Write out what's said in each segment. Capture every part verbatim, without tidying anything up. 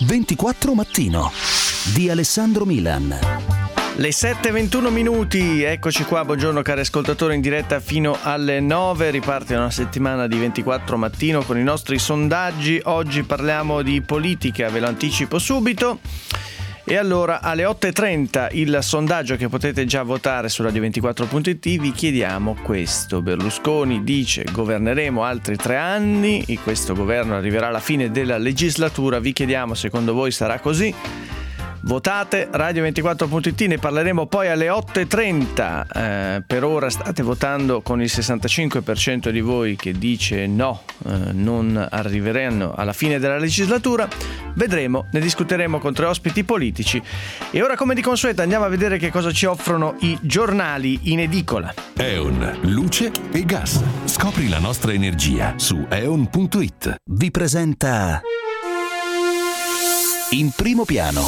ventiquattro Mattino di Alessandro Milan. Le sette e ventuno minuti, eccoci qua, buongiorno cari ascoltatori, in diretta fino alle nove, riparte una settimana di ventiquattro Mattino con i nostri sondaggi. Oggi parliamo di politica, ve lo anticipo subito. E allora alle otto e trenta il sondaggio che potete già votare su radio ventiquattro punto it, vi chiediamo questo: Berlusconi dice governeremo altri tre anni, e questo governo arriverà alla fine della legislatura, vi chiediamo secondo voi sarà così? Votate radio ventiquattro punto it, ne parleremo poi alle otto e trenta. Eh, per ora state votando con il sessantacinque per cento di voi che dice no, eh, non arriveranno alla fine della legislatura. Vedremo, ne discuteremo con tre ospiti politici. E ora, come di consueto, andiamo a vedere che cosa ci offrono i giornali in edicola. E O N, luce e gas. Scopri la nostra energia su e o n punto it. Vi presenta In Primo Piano.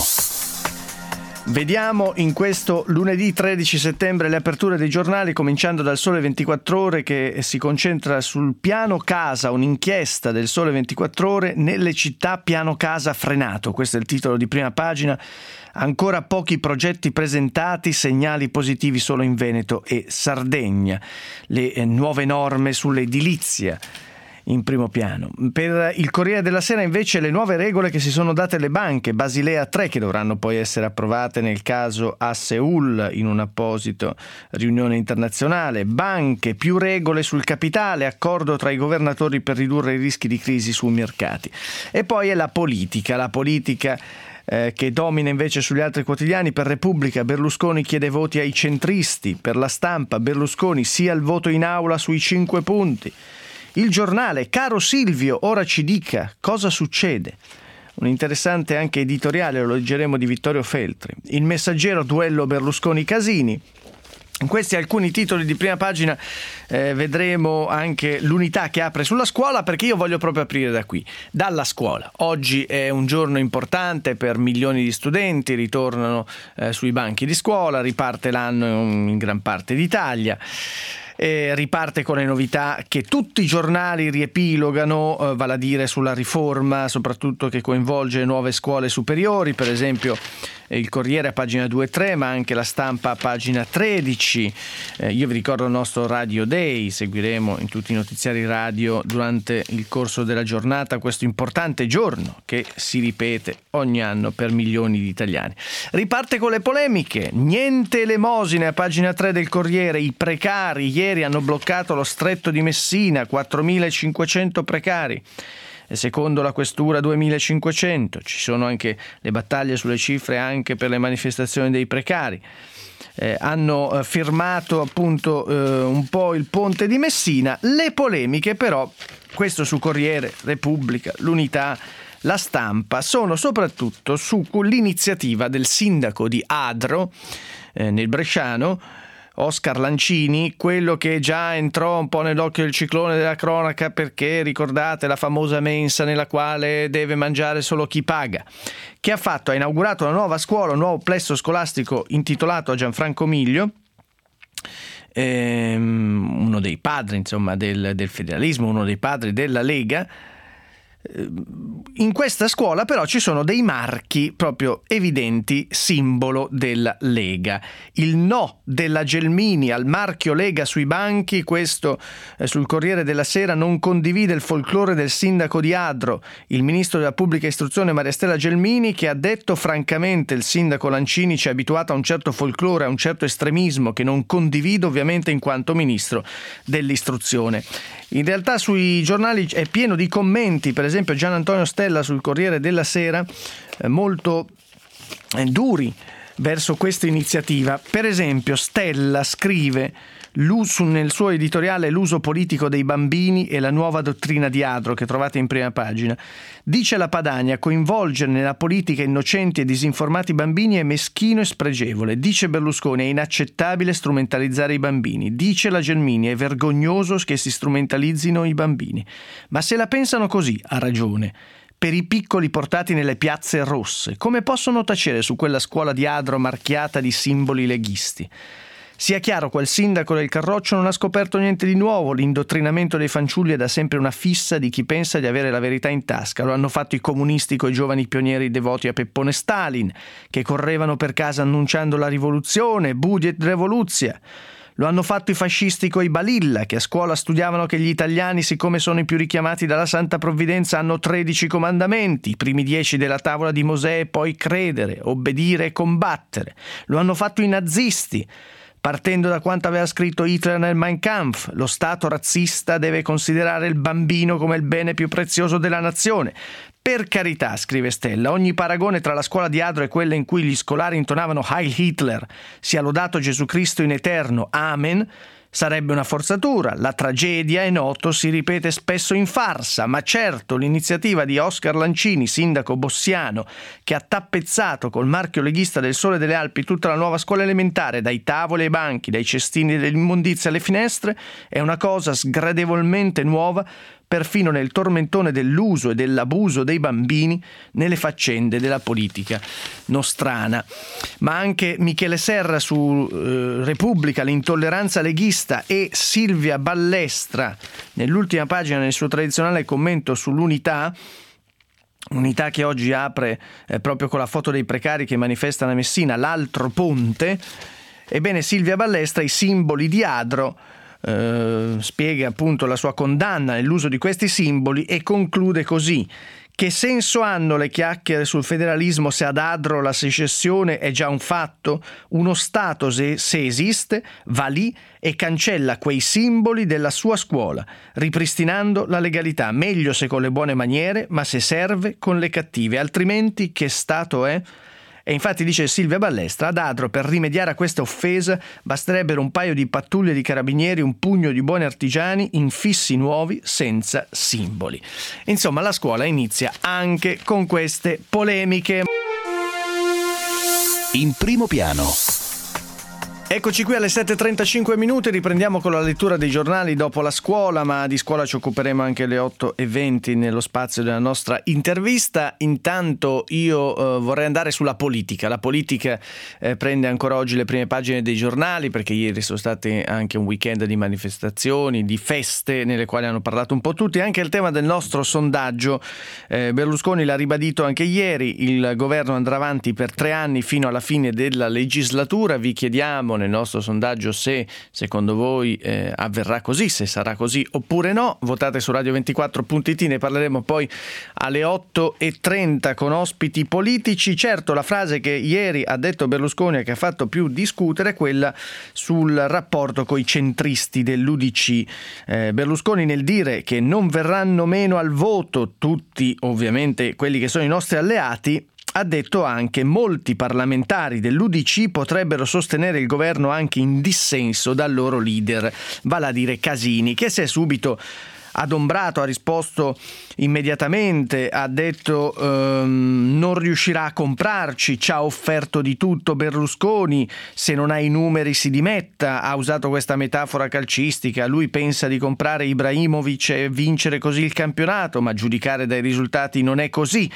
Vediamo in questo lunedì tredici settembre le aperture dei giornali, cominciando dal Sole ventiquattro Ore, che si concentra sul piano casa, un'inchiesta del Sole ventiquattro Ore, nelle città piano casa frenato. Questo è il titolo di prima pagina. Ancora pochi progetti presentati, segnali positivi solo in Veneto e Sardegna. Le nuove norme sull'edilizia in primo piano. Per il Corriere della Sera invece le nuove regole che si sono date le banche, Basilea tre, che dovranno poi essere approvate nel caso a Seul in un'apposita riunione internazionale. Banche, più regole sul capitale, accordo tra i governatori per ridurre i rischi di crisi sui mercati. E poi è la politica, la politica Eh, che domina invece sugli altri quotidiani. Per Repubblica, Berlusconi chiede voti ai centristi. Per La Stampa, Berlusconi sia il voto in aula sui cinque punti. Il Giornale, caro Silvio, ora ci dica cosa succede. Un interessante anche editoriale, lo leggeremo, di Vittorio Feltri. Il Messaggero, duello Berlusconi-Casini. In questi alcuni titoli di prima pagina eh, vedremo anche l'Unità che apre sulla scuola, perché io voglio proprio aprire da qui, dalla scuola. Oggi è un giorno importante per milioni di studenti, ritornano eh, sui banchi di scuola, riparte l'anno in, in gran parte d'Italia. Eh, riparte con le novità che tutti i giornali riepilogano, eh, vale a dire sulla riforma soprattutto che coinvolge nuove scuole superiori. Per esempio eh, il Corriere a pagina due e tre, ma anche La Stampa a pagina tredici. Eh, io vi ricordo il nostro Radio Day, seguiremo in tutti i notiziari radio durante il corso della giornata questo importante giorno che si ripete ogni anno per milioni di italiani. Riparte con le polemiche, niente elemosine a pagina tre del Corriere, i precari ieri hanno bloccato lo stretto di Messina, quattromilacinquecento precari. E secondo la questura duemilacinquecento. Ci sono anche le battaglie sulle cifre anche per le manifestazioni dei precari. Eh, hanno eh, firmato appunto eh, un po' il ponte di Messina. Le polemiche però, questo su Corriere, Repubblica, l'Unità, La Stampa, sono soprattutto sull'iniziativa del sindaco di Adro, eh, nel Bresciano, Oscar Lancini, quello che già entrò un po' nell'occhio del ciclone della cronaca perché, ricordate, la famosa mensa nella quale deve mangiare solo chi paga, che ha fatto, ha inaugurato una nuova scuola, un nuovo plesso scolastico intitolato a Gianfranco Miglio, ehm, uno dei padri insomma del, del federalismo, uno dei padri della Lega. In questa scuola però ci sono dei marchi proprio evidenti, simbolo della Lega. Il no della Gelmini al marchio Lega sui banchi, questo eh, sul Corriere della Sera. Non condivide il folklore del sindaco di Adro, il ministro della pubblica istruzione Maria Stella Gelmini, che ha detto francamente: il sindaco Lancini ci ha abituato a un certo folklore, a un certo estremismo che non condivido ovviamente in quanto ministro dell'istruzione. In realtà sui giornali è pieno di commenti, per esempio Gian Antonio Stella sul Corriere della Sera, eh, molto eh, duri verso questa iniziativa. Per esempio Stella scrive l'uso, nel suo editoriale, l'uso politico dei bambini e la nuova dottrina di Adro, che trovate in prima pagina. Dice la Padania: coinvolgere nella politica innocenti e disinformati bambini è meschino e spregevole. Dice Berlusconi: è inaccettabile strumentalizzare i bambini. Dice la Gelmini: è vergognoso che si strumentalizzino i bambini. Ma se la pensano così, ha ragione. Per i piccoli portati nelle piazze rosse, come possono tacere su quella scuola di Adro marchiata di simboli leghisti? Sia chiaro, quel sindaco del Carroccio non ha scoperto niente di nuovo. L'indottrinamento dei fanciulli è da sempre una fissa di chi pensa di avere la verità in tasca. Lo hanno fatto i comunisti coi giovani pionieri devoti a Peppone Stalin, che correvano per casa annunciando la rivoluzione, Budiet Revoluzia. Lo hanno fatto i fascisti coi Balilla, che a scuola studiavano che gli italiani, siccome sono i più richiamati dalla Santa Provvidenza, hanno tredici comandamenti, i primi dieci della tavola di Mosè e poi credere, obbedire e combattere. Lo hanno fatto i nazisti, partendo da quanto aveva scritto Hitler nel Mein Kampf: lo Stato razzista deve considerare il bambino come il bene più prezioso della nazione. Per carità, scrive Stella, ogni paragone tra la scuola di Adro e quella in cui gli scolari intonavano Heil Hitler, sia lodato Gesù Cristo in eterno, Amen, sarebbe una forzatura. La tragedia, è noto, si ripete spesso in farsa, ma certo l'iniziativa di Oscar Lancini, sindaco bossiano, che ha tappezzato col marchio leghista del Sole delle Alpi tutta la nuova scuola elementare, dai tavoli ai banchi, dai cestini dell'immondizia alle finestre, è una cosa sgradevolmente nuova, perfino nel tormentone dell'uso e dell'abuso dei bambini nelle faccende della politica nostrana. Ma anche Michele Serra su eh, Repubblica, l'intolleranza leghista, e Silvia Ballestra nell'ultima pagina del suo tradizionale commento sull'Unità, Unità che oggi apre eh, proprio con la foto dei precari che manifestano a Messina, l'altro ponte. Ebbene, Silvia Ballestra, i simboli di Adro, Uh, spiega appunto la sua condanna nell'uso di questi simboli e conclude così: che senso hanno le chiacchiere sul federalismo se ad Adro la secessione è già un fatto? Uno Stato, se, se esiste, va lì e cancella quei simboli della sua scuola, ripristinando la legalità, meglio se con le buone maniere, ma se serve con le cattive, altrimenti che Stato è? E infatti, dice Silvia Ballestra, ad Adro per rimediare a questa offesa basterebbero un paio di pattuglie di carabinieri, un pugno di buoni artigiani, infissi nuovi senza simboli. Insomma, la scuola inizia anche con queste polemiche. In primo piano. Eccoci qui alle sette e trentacinque minuti, riprendiamo con la lettura dei giornali dopo la scuola, ma di scuola ci occuperemo anche alle otto e venti nello spazio della nostra intervista. Intanto io eh, vorrei andare sulla politica. La politica eh, prende ancora oggi le prime pagine dei giornali, perché ieri sono state anche un weekend di manifestazioni, di feste nelle quali hanno parlato un po' tutti. Anche il tema del nostro sondaggio, eh, Berlusconi l'ha ribadito anche ieri, il governo andrà avanti per tre anni fino alla fine della legislatura. Vi chiediamo nel nostro sondaggio se secondo voi eh, avverrà così, se sarà così oppure no. Votate su radio ventiquattro punto it, ne parleremo poi alle otto e trenta con ospiti politici. Certo, la frase che ieri ha detto Berlusconi e che ha fatto più discutere è quella sul rapporto coi centristi dell'U D C. eh, Berlusconi, nel dire che non verranno meno al voto tutti ovviamente quelli che sono i nostri alleati, ha detto anche: molti parlamentari dell'U D C potrebbero sostenere il governo anche in dissenso dal loro leader, vale a dire Casini, che si è subito adombrato, ha risposto immediatamente, ha detto ehm, non riuscirà a comprarci, ci ha offerto di tutto Berlusconi, se non ha i numeri si dimetta, ha usato questa metafora calcistica, lui pensa di comprare Ibrahimovic e vincere così il campionato, ma giudicare dai risultati non è così.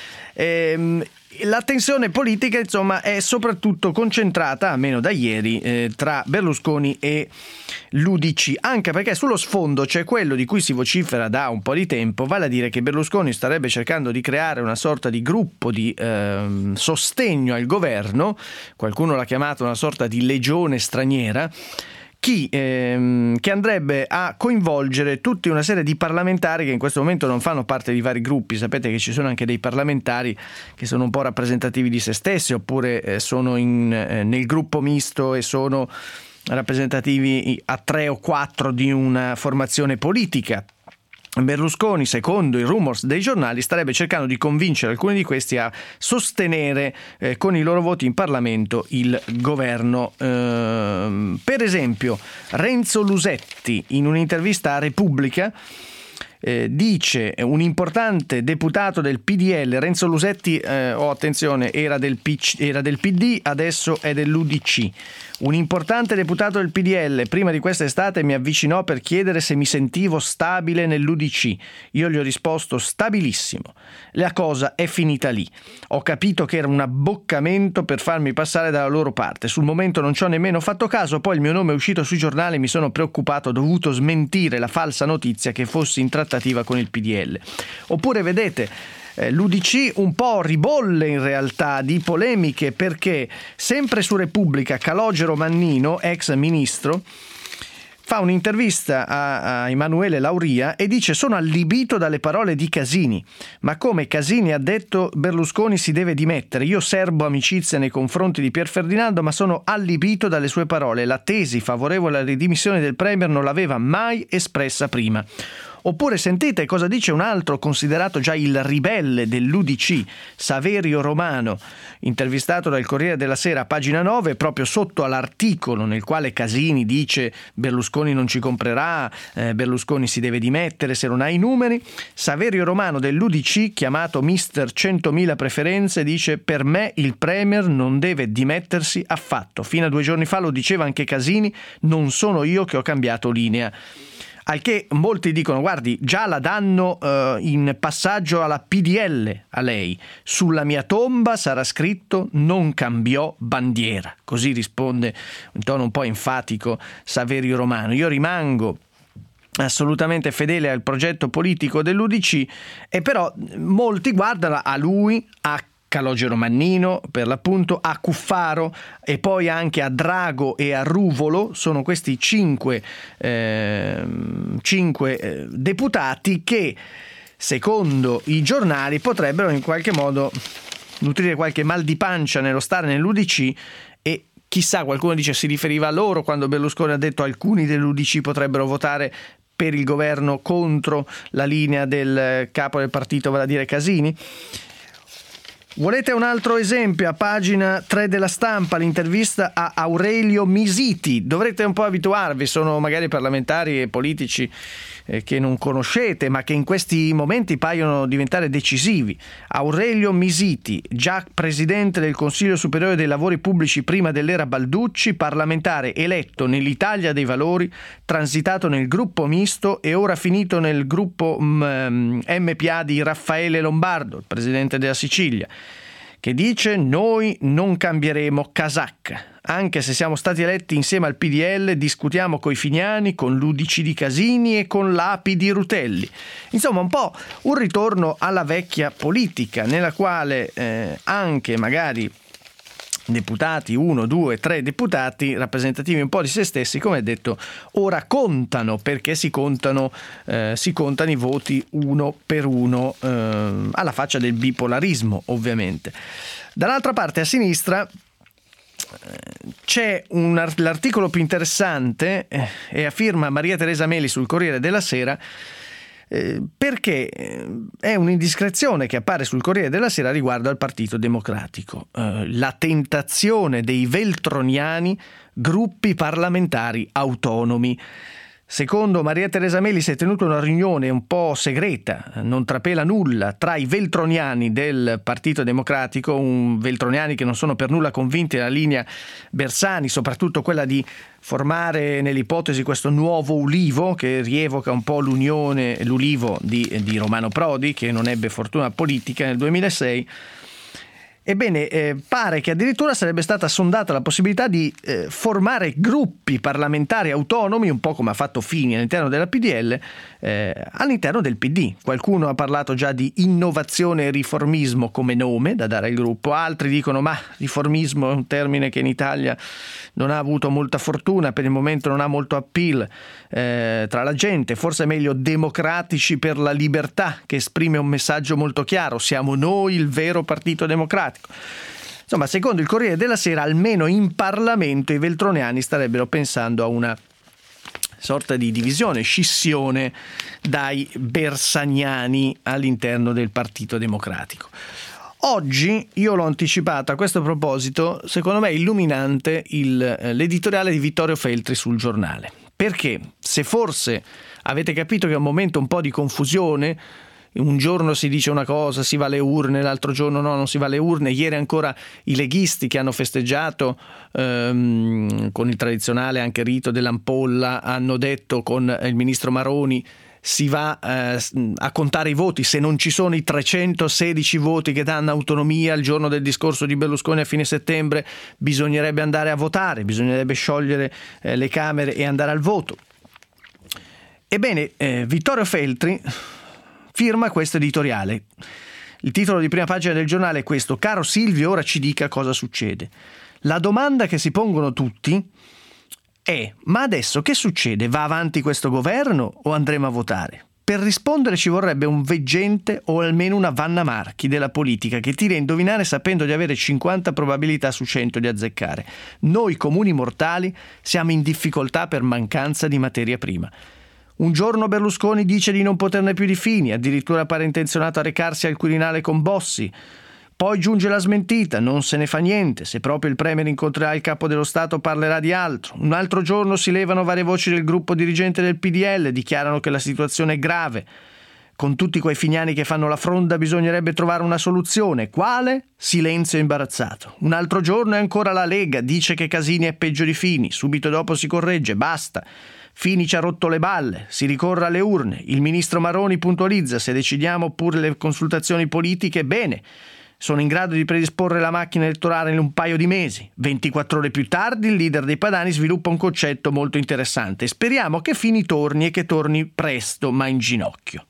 Ehm, la tensione politica, insomma, è soprattutto concentrata, almeno da ieri, eh, tra Berlusconi e l'U D C, anche perché sullo sfondo c'è quello di cui si vocifera da un po' di tempo, vale a dire che Berlusconi starebbe cercando di creare una sorta di gruppo di eh, sostegno al governo, qualcuno l'ha chiamato una sorta di legione straniera, Chi, ehm, che andrebbe a coinvolgere tutta una serie di parlamentari che in questo momento non fanno parte di vari gruppi. Sapete che ci sono anche dei parlamentari che sono un po' rappresentativi di se stessi, oppure eh, sono in, eh, nel gruppo misto e sono rappresentativi a tre o quattro di una formazione politica. Berlusconi, secondo i rumors dei giornali, starebbe cercando di convincere alcuni di questi a sostenere eh, con i loro voti in Parlamento il governo. Eh, per esempio, Renzo Lusetti, in un'intervista a Repubblica, eh, dice un importante deputato del P D L, Renzo Lusetti, eh, oh attenzione, era del, P C, era del P D, adesso è dell'U D C. Un importante deputato del P D L prima di questa estate mi avvicinò per chiedere se mi sentivo stabile nell'U D C. Io gli ho risposto stabilissimo. La cosa è finita lì. Ho capito che era un abboccamento per farmi passare dalla loro parte. Sul momento non ci ho nemmeno fatto caso, poi il mio nome è uscito sui giornali e mi sono preoccupato, ho dovuto smentire la falsa notizia che fossi in trattativa con il P D L. Oppure vedete, l'U D C un po' ribolle in realtà di polemiche, perché sempre su Repubblica Calogero Mannino, ex ministro, fa un'intervista a, a Emanuele Lauria e dice: sono allibito dalle parole di Casini, ma come Casini ha detto Berlusconi si deve dimettere, io serbo amicizia nei confronti di Pier Ferdinando, ma sono allibito dalle sue parole, la tesi favorevole alle dimissioni del Premier non l'aveva mai espressa prima. Oppure sentite cosa dice un altro considerato già il ribelle dell'U D C, Saverio Romano, intervistato dal Corriere della Sera a pagina nove, proprio sotto all'articolo nel quale Casini dice Berlusconi non ci comprerà, eh, Berlusconi si deve dimettere se non ha i numeri. Saverio Romano dell'U D C, chiamato mister centomila preferenze, dice: per me il Premier non deve dimettersi affatto. Fino a due giorni fa lo diceva anche Casini, non sono io che ho cambiato linea. Al che molti dicono: guardi, già la danno uh, in passaggio alla P D L a lei. Sulla mia tomba sarà scritto non cambiò bandiera. Così risponde in tono un po' enfatico Saverio Romano. Io rimango assolutamente fedele al progetto politico dell'U D C, e però molti guardano a lui, a Calogero Mannino per l'appunto, a Cuffaro e poi anche a Drago e a Ruvolo. Sono questi cinque, eh, cinque eh, deputati che secondo i giornali potrebbero in qualche modo nutrire qualche mal di pancia nello stare nell'U D C, e chissà, qualcuno dice si riferiva a loro quando Berlusconi ha detto alcuni dell'U D C potrebbero votare per il governo contro la linea del capo del partito, vale a dire Casini. Volete un altro esempio? A pagina tre della Stampa l'intervista a Aurelio Misiti. Dovrete un po' abituarvi, sono magari parlamentari e politici eh, che non conoscete, ma che in questi momenti paiono diventare decisivi. Aurelio Misiti, già presidente del Consiglio Superiore dei Lavori Pubblici prima dell'era Balducci, parlamentare eletto nell'Italia dei Valori, transitato nel gruppo misto e ora finito nel gruppo M P A di Raffaele Lombardo, il presidente della Sicilia, che dice: noi non cambieremo casacca, anche se siamo stati eletti insieme al P D L, discutiamo coi Finiani, con l'U D C di Casini e con l'A P I di Rutelli. Insomma, un po' un ritorno alla vecchia politica, nella quale eh, anche magari deputati, uno, due, tre deputati rappresentativi un po' di se stessi, come detto, ora contano, perché si contano, eh, si contano i voti uno per uno, eh, alla faccia del bipolarismo ovviamente. Dall'altra parte, a sinistra, c'è un, l'articolo più interessante, eh, è a firma Maria Teresa Meli sul Corriere della Sera, Eh, perché è un'indiscrezione che appare sul Corriere della Sera riguardo al Partito Democratico, eh, la tentazione dei veltroniani gruppi parlamentari autonomi. Secondo Maria Teresa Meli si è tenuta una riunione un po' segreta, non trapela nulla, tra i veltroniani del Partito Democratico, un veltroniani che non sono per nulla convinti della linea Bersani, soprattutto quella di formare nell'ipotesi questo nuovo Ulivo che rievoca un po' l'unione, l'Ulivo di, di Romano Prodi, che non ebbe fortuna politica nel duemilasei. Ebbene, eh, pare che addirittura sarebbe stata sondata la possibilità di eh, formare gruppi parlamentari autonomi, un po' come ha fatto Fini all'interno della P D L, eh, all'interno del P D. Qualcuno ha parlato già di innovazione e riformismo come nome da dare al gruppo, altri dicono ma riformismo è un termine che in Italia non ha avuto molta fortuna, per il momento non ha molto appeal eh, tra la gente, forse è meglio democratici per la libertà, che esprime un messaggio molto chiaro: siamo noi il vero partito democratico. Insomma, secondo il Corriere della Sera, almeno in Parlamento i veltroniani starebbero pensando a una sorta di divisione, scissione dai bersaniani all'interno del Partito Democratico. Oggi, io l'ho anticipato a questo proposito, secondo me è illuminante il, l'editoriale di Vittorio Feltri sul Giornale. Perché se forse avete capito che è un momento un po' di confusione, un giorno si dice una cosa, si va alle urne, l'altro giorno no, non si va alle urne. Ieri ancora i leghisti che hanno festeggiato ehm, con il tradizionale anche rito dell'ampolla hanno detto con il ministro Maroni si va eh, a contare i voti, se non ci sono i trecentosedici voti che danno autonomia il giorno del discorso di Berlusconi a fine settembre bisognerebbe andare a votare, bisognerebbe sciogliere eh, le Camere e andare al voto. Ebbene, eh, Vittorio Feltri firma questo editoriale. Il titolo di prima pagina del giornale è questo: caro Silvio, ora ci dica cosa succede. La domanda che si pongono tutti è: ma adesso che succede? Va avanti questo governo o andremo a votare? Per rispondere ci vorrebbe un veggente o almeno una Vanna Marchi della politica che tiri a indovinare sapendo di avere cinquanta probabilità su cento di azzeccare. Noi comuni mortali siamo in difficoltà per mancanza di materia prima. Un giorno Berlusconi dice di non poterne più di Fini, addirittura pare intenzionato a recarsi al Quirinale con Bossi. Poi giunge la smentita, non se ne fa niente, se proprio il Premier incontrerà il Capo dello Stato parlerà di altro. Un altro giorno si levano varie voci del gruppo dirigente del P D L, dichiarano che la situazione è grave. Con tutti quei finiani che fanno la fronda bisognerebbe trovare una soluzione. Quale? Silenzio imbarazzato. Un altro giorno è ancora la Lega, dice che Casini è peggio di Fini, subito dopo si corregge, basta. Fini ci ha rotto le balle, si ricorre alle urne, il ministro Maroni puntualizza: se decidiamo pure le consultazioni politiche, bene, sono in grado di predisporre la macchina elettorale in un paio di mesi. ventiquattro ore più tardi il leader dei padani sviluppa un concetto molto interessante: speriamo che Fini torni e che torni presto, ma in ginocchio.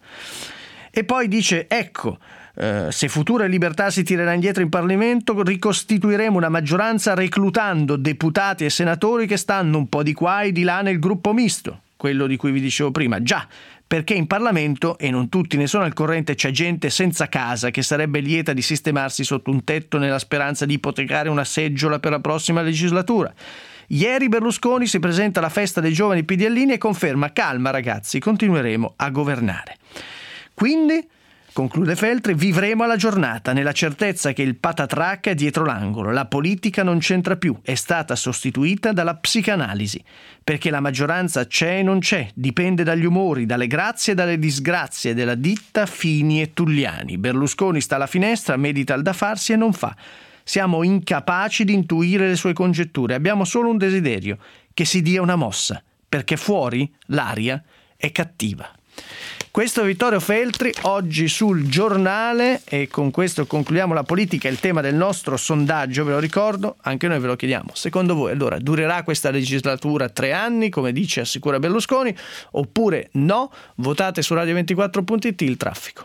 E poi dice: ecco, eh, se Futuro e Libertà si tirerà indietro in Parlamento, ricostituiremo una maggioranza reclutando deputati e senatori che stanno un po' di qua e di là nel gruppo misto, quello di cui vi dicevo prima. Già, perché in Parlamento, e non tutti ne sono al corrente, c'è gente senza casa che sarebbe lieta di sistemarsi sotto un tetto nella speranza di ipotecare una seggiola per la prossima legislatura. Ieri Berlusconi si presenta alla festa dei giovani PDLini e conferma: calma ragazzi, continueremo a governare. Quindi, conclude Feltri, vivremo alla giornata nella certezza che il patatrac è dietro l'angolo, la politica non c'entra più, è stata sostituita dalla psicanalisi, perché la maggioranza c'è e non c'è, dipende dagli umori, dalle grazie e dalle disgrazie della ditta Fini e Tulliani. Berlusconi sta alla finestra, medita il da farsi e non fa. Siamo incapaci di intuire le sue congetture, abbiamo solo un desiderio: che si dia una mossa, perché fuori l'aria è cattiva. Questo è Vittorio Feltri, oggi sul Giornale, e con questo concludiamo la politica, il tema del nostro sondaggio, ve lo ricordo, anche noi ve lo chiediamo. Secondo voi allora durerà questa legislatura tre anni, come dice assicura Berlusconi, oppure no? Votate su radio ventiquattro punto it, il traffico.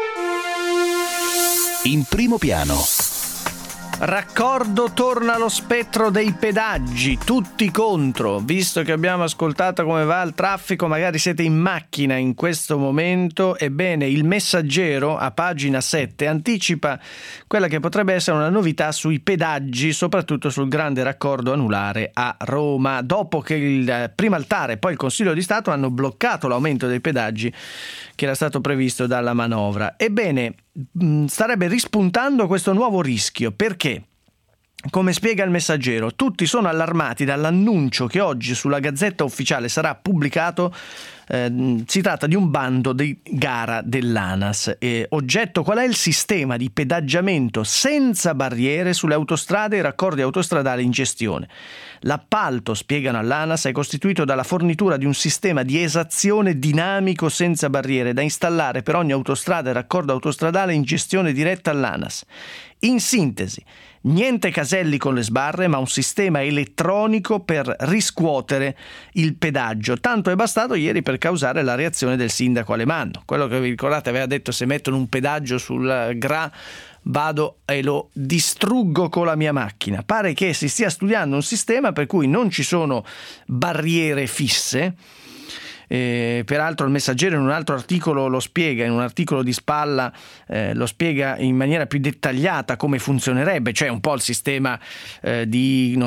In primo piano. Raccordo, torna lo spettro dei pedaggi, tutti contro. Visto che abbiamo ascoltato come va il traffico, magari siete in macchina in questo momento, ebbene il Messaggero a pagina sette anticipa quella che potrebbe essere una novità sui pedaggi, soprattutto sul grande raccordo anulare a Roma, dopo che il primo altare e poi il Consiglio di Stato hanno bloccato l'aumento dei pedaggi che era stato previsto dalla manovra. Ebbene, starebbe rispuntando questo nuovo rischio, perché, come spiega il Messaggero, tutti sono allarmati dall'annuncio che oggi sulla Gazzetta Ufficiale sarà pubblicato. Eh, si tratta di un bando di gara dell'ANAS. Eh, oggetto: qual è il sistema di pedaggiamento senza barriere sulle autostrade e raccordi autostradali in gestione. L'appalto, spiegano all'ANAS, è costituito dalla fornitura di un sistema di esazione dinamico senza barriere da installare per ogni autostrada e raccordo autostradale in gestione diretta all'ANAS. In sintesi, niente caselli con le sbarre, ma un sistema elettronico per riscuotere il pedaggio. Tanto è bastato ieri per causare la reazione del sindaco Alemanno. Quello che vi ricordate aveva detto: se mettono un pedaggio sul Gra vado e lo distruggo con la mia macchina. Pare che si stia studiando un sistema per cui non ci sono barriere fisse. Eh, peraltro il Messaggero in un altro articolo lo spiega, in un articolo di spalla eh, lo spiega in maniera più dettagliata come funzionerebbe, cioè un po' il sistema eh, di, non so,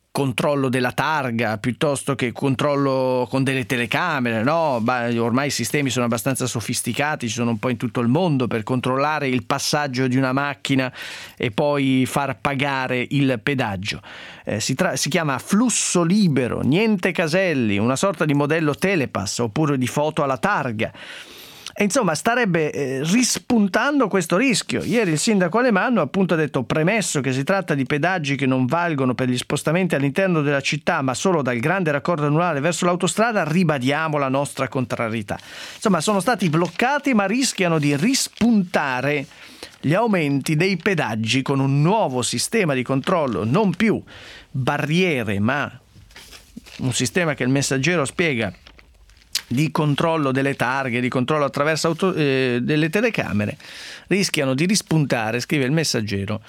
controllo della targa piuttosto che controllo con delle telecamere, no? Bah, ormai i sistemi sono abbastanza sofisticati, ci sono un po' in tutto il mondo per controllare il passaggio di una macchina e poi far pagare il pedaggio. Eh, si, tra- si chiama flusso libero, niente caselli, una sorta di modello Telepass oppure di foto alla targa. E insomma starebbe eh, rispuntando questo rischio. Ieri il sindaco Alemanno appunto ha detto: premesso che si tratta di pedaggi che non valgono per gli spostamenti all'interno della città ma solo dal grande raccordo anulare verso l'autostrada, ribadiamo la nostra contrarietà. Insomma sono stati bloccati ma rischiano di rispuntare gli aumenti dei pedaggi con un nuovo sistema di controllo, non più barriere ma un sistema che il Messaggero spiega di controllo delle targhe, di controllo attraverso auto, eh, delle telecamere. Rischiano di rispuntare, scrive il Messaggero,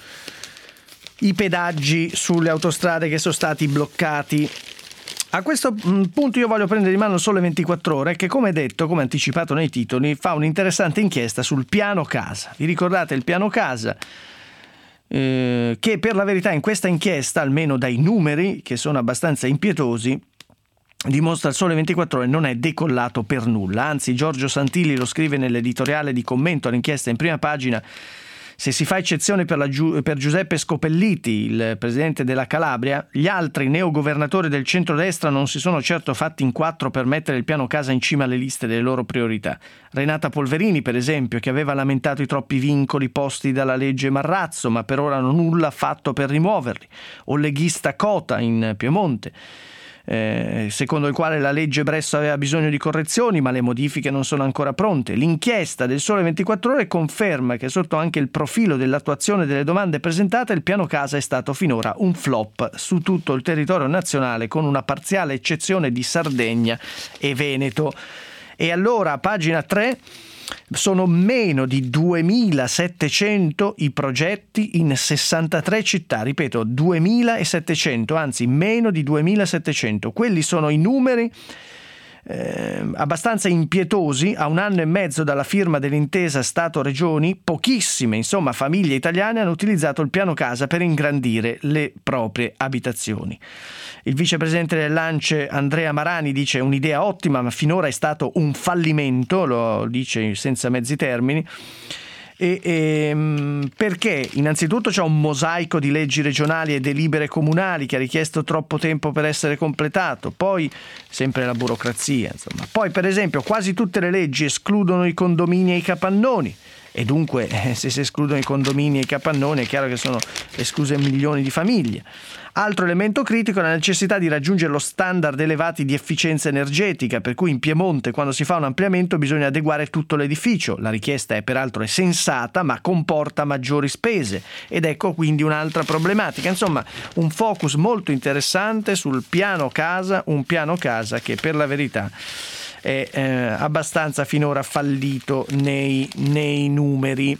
i pedaggi sulle autostrade che sono stati bloccati. A questo punto io voglio prendere in mano Sole ventiquattro Ore che, come detto, come anticipato nei titoli, fa un'interessante inchiesta sul piano casa. Vi ricordate il piano casa? Eh, che per la verità in questa inchiesta, almeno dai numeri che sono abbastanza impietosi, dimostra il Sole ventiquattro Ore non è decollato per nulla. Anzi, Giorgio Santilli lo scrive nell'editoriale di commento all'inchiesta in prima pagina: se si fa eccezione per, la Giu- per Giuseppe Scopelliti, il presidente della Calabria, gli altri neogovernatori del centrodestra non si sono certo fatti in quattro per mettere il piano casa in cima alle liste delle loro priorità. Renata Polverini, per esempio, che aveva lamentato i troppi vincoli posti dalla legge Marrazzo, ma per ora non nulla fatto per rimuoverli. O il leghista Cota in Piemonte, Eh, secondo il quale la legge Bresso aveva bisogno di correzioni ma le modifiche non sono ancora pronte. L'inchiesta del Sole ventiquattro Ore conferma che sotto anche il profilo dell'attuazione delle domande presentate il piano casa è stato finora un flop su tutto il territorio nazionale, con una parziale eccezione di Sardegna e Veneto. E allora a pagina tre sono meno di duemilasettecento i progetti in sessantatré città, ripeto duemilasettecento, anzi meno di duemilasettecento. Quelli sono i numeri eh, abbastanza impietosi a un anno e mezzo dalla firma dell'intesa Stato-Regioni. Pochissime, insomma, famiglie italiane hanno utilizzato il piano casa per ingrandire le proprie abitazioni. Il vicepresidente dell'A N C E Andrea Marani dice: un'idea ottima ma finora è stato un fallimento, lo dice senza mezzi termini. E, e, perché innanzitutto c'è un mosaico di leggi regionali e delibere comunali che ha richiesto troppo tempo per essere completato, poi sempre la burocrazia, insomma. Poi per esempio quasi tutte le leggi escludono i condomini e i capannoni, e dunque eh, se si escludono i condomini e i capannoni è chiaro che sono escluse milioni di famiglie. Altro elemento critico è la necessità di raggiungere lo standard elevati di efficienza energetica, per cui in Piemonte quando si fa un ampliamento bisogna adeguare tutto l'edificio. La richiesta è peraltro è sensata ma comporta maggiori spese, ed ecco quindi un'altra problematica. Insomma, un focus molto interessante sul piano casa, un piano casa che per la verità è eh, abbastanza finora fallito nei, nei numeri.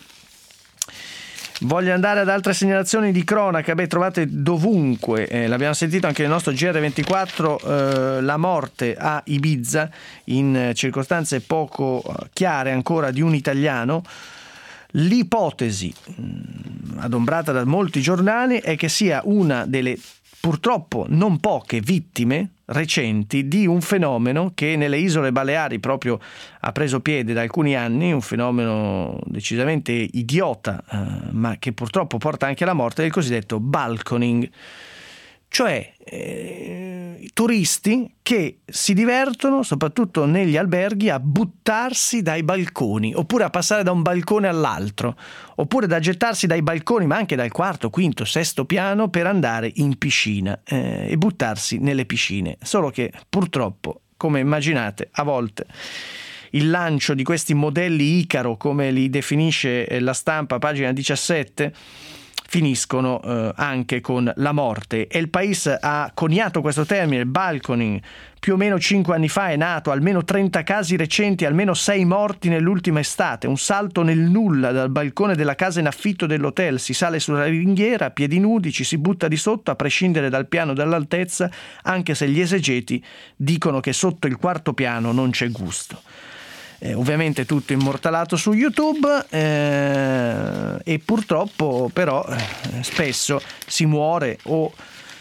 Voglio andare ad altre segnalazioni di cronaca. Beh, trovate dovunque, eh, l'abbiamo sentito anche nel nostro G R ventiquattro, eh, la morte a Ibiza in circostanze poco chiare ancora di un italiano. L'ipotesi mh, adombrata da molti giornali è che sia una delle purtroppo non poche vittime recenti di un fenomeno che nelle isole Baleari proprio ha preso piede da alcuni anni, un fenomeno decisamente idiota, eh, ma che purtroppo porta anche alla morte, del cosiddetto balconing, cioè eh, turisti che si divertono soprattutto negli alberghi a buttarsi dai balconi, oppure a passare da un balcone all'altro, oppure da gettarsi dai balconi ma anche dal quarto, quinto, sesto piano per andare in piscina eh, e buttarsi nelle piscine. Solo che purtroppo, come immaginate, a volte il lancio di questi modelli Icaro, come li definisce La Stampa, pagina diciassette, finiscono eh, anche con la morte. E il País ha coniato questo termine, balconing, più o meno cinque anni fa è nato, almeno trenta casi recenti, almeno sei morti nell'ultima estate, un salto nel nulla dal balcone della casa in affitto dell'hotel, si sale sulla ringhiera a piedi nudi, ci si butta di sotto a prescindere dal piano dall'altezza, anche se gli esegeti dicono che sotto il quarto piano non c'è gusto. Eh, ovviamente tutto immortalato su YouTube eh, e purtroppo però eh, spesso si muore o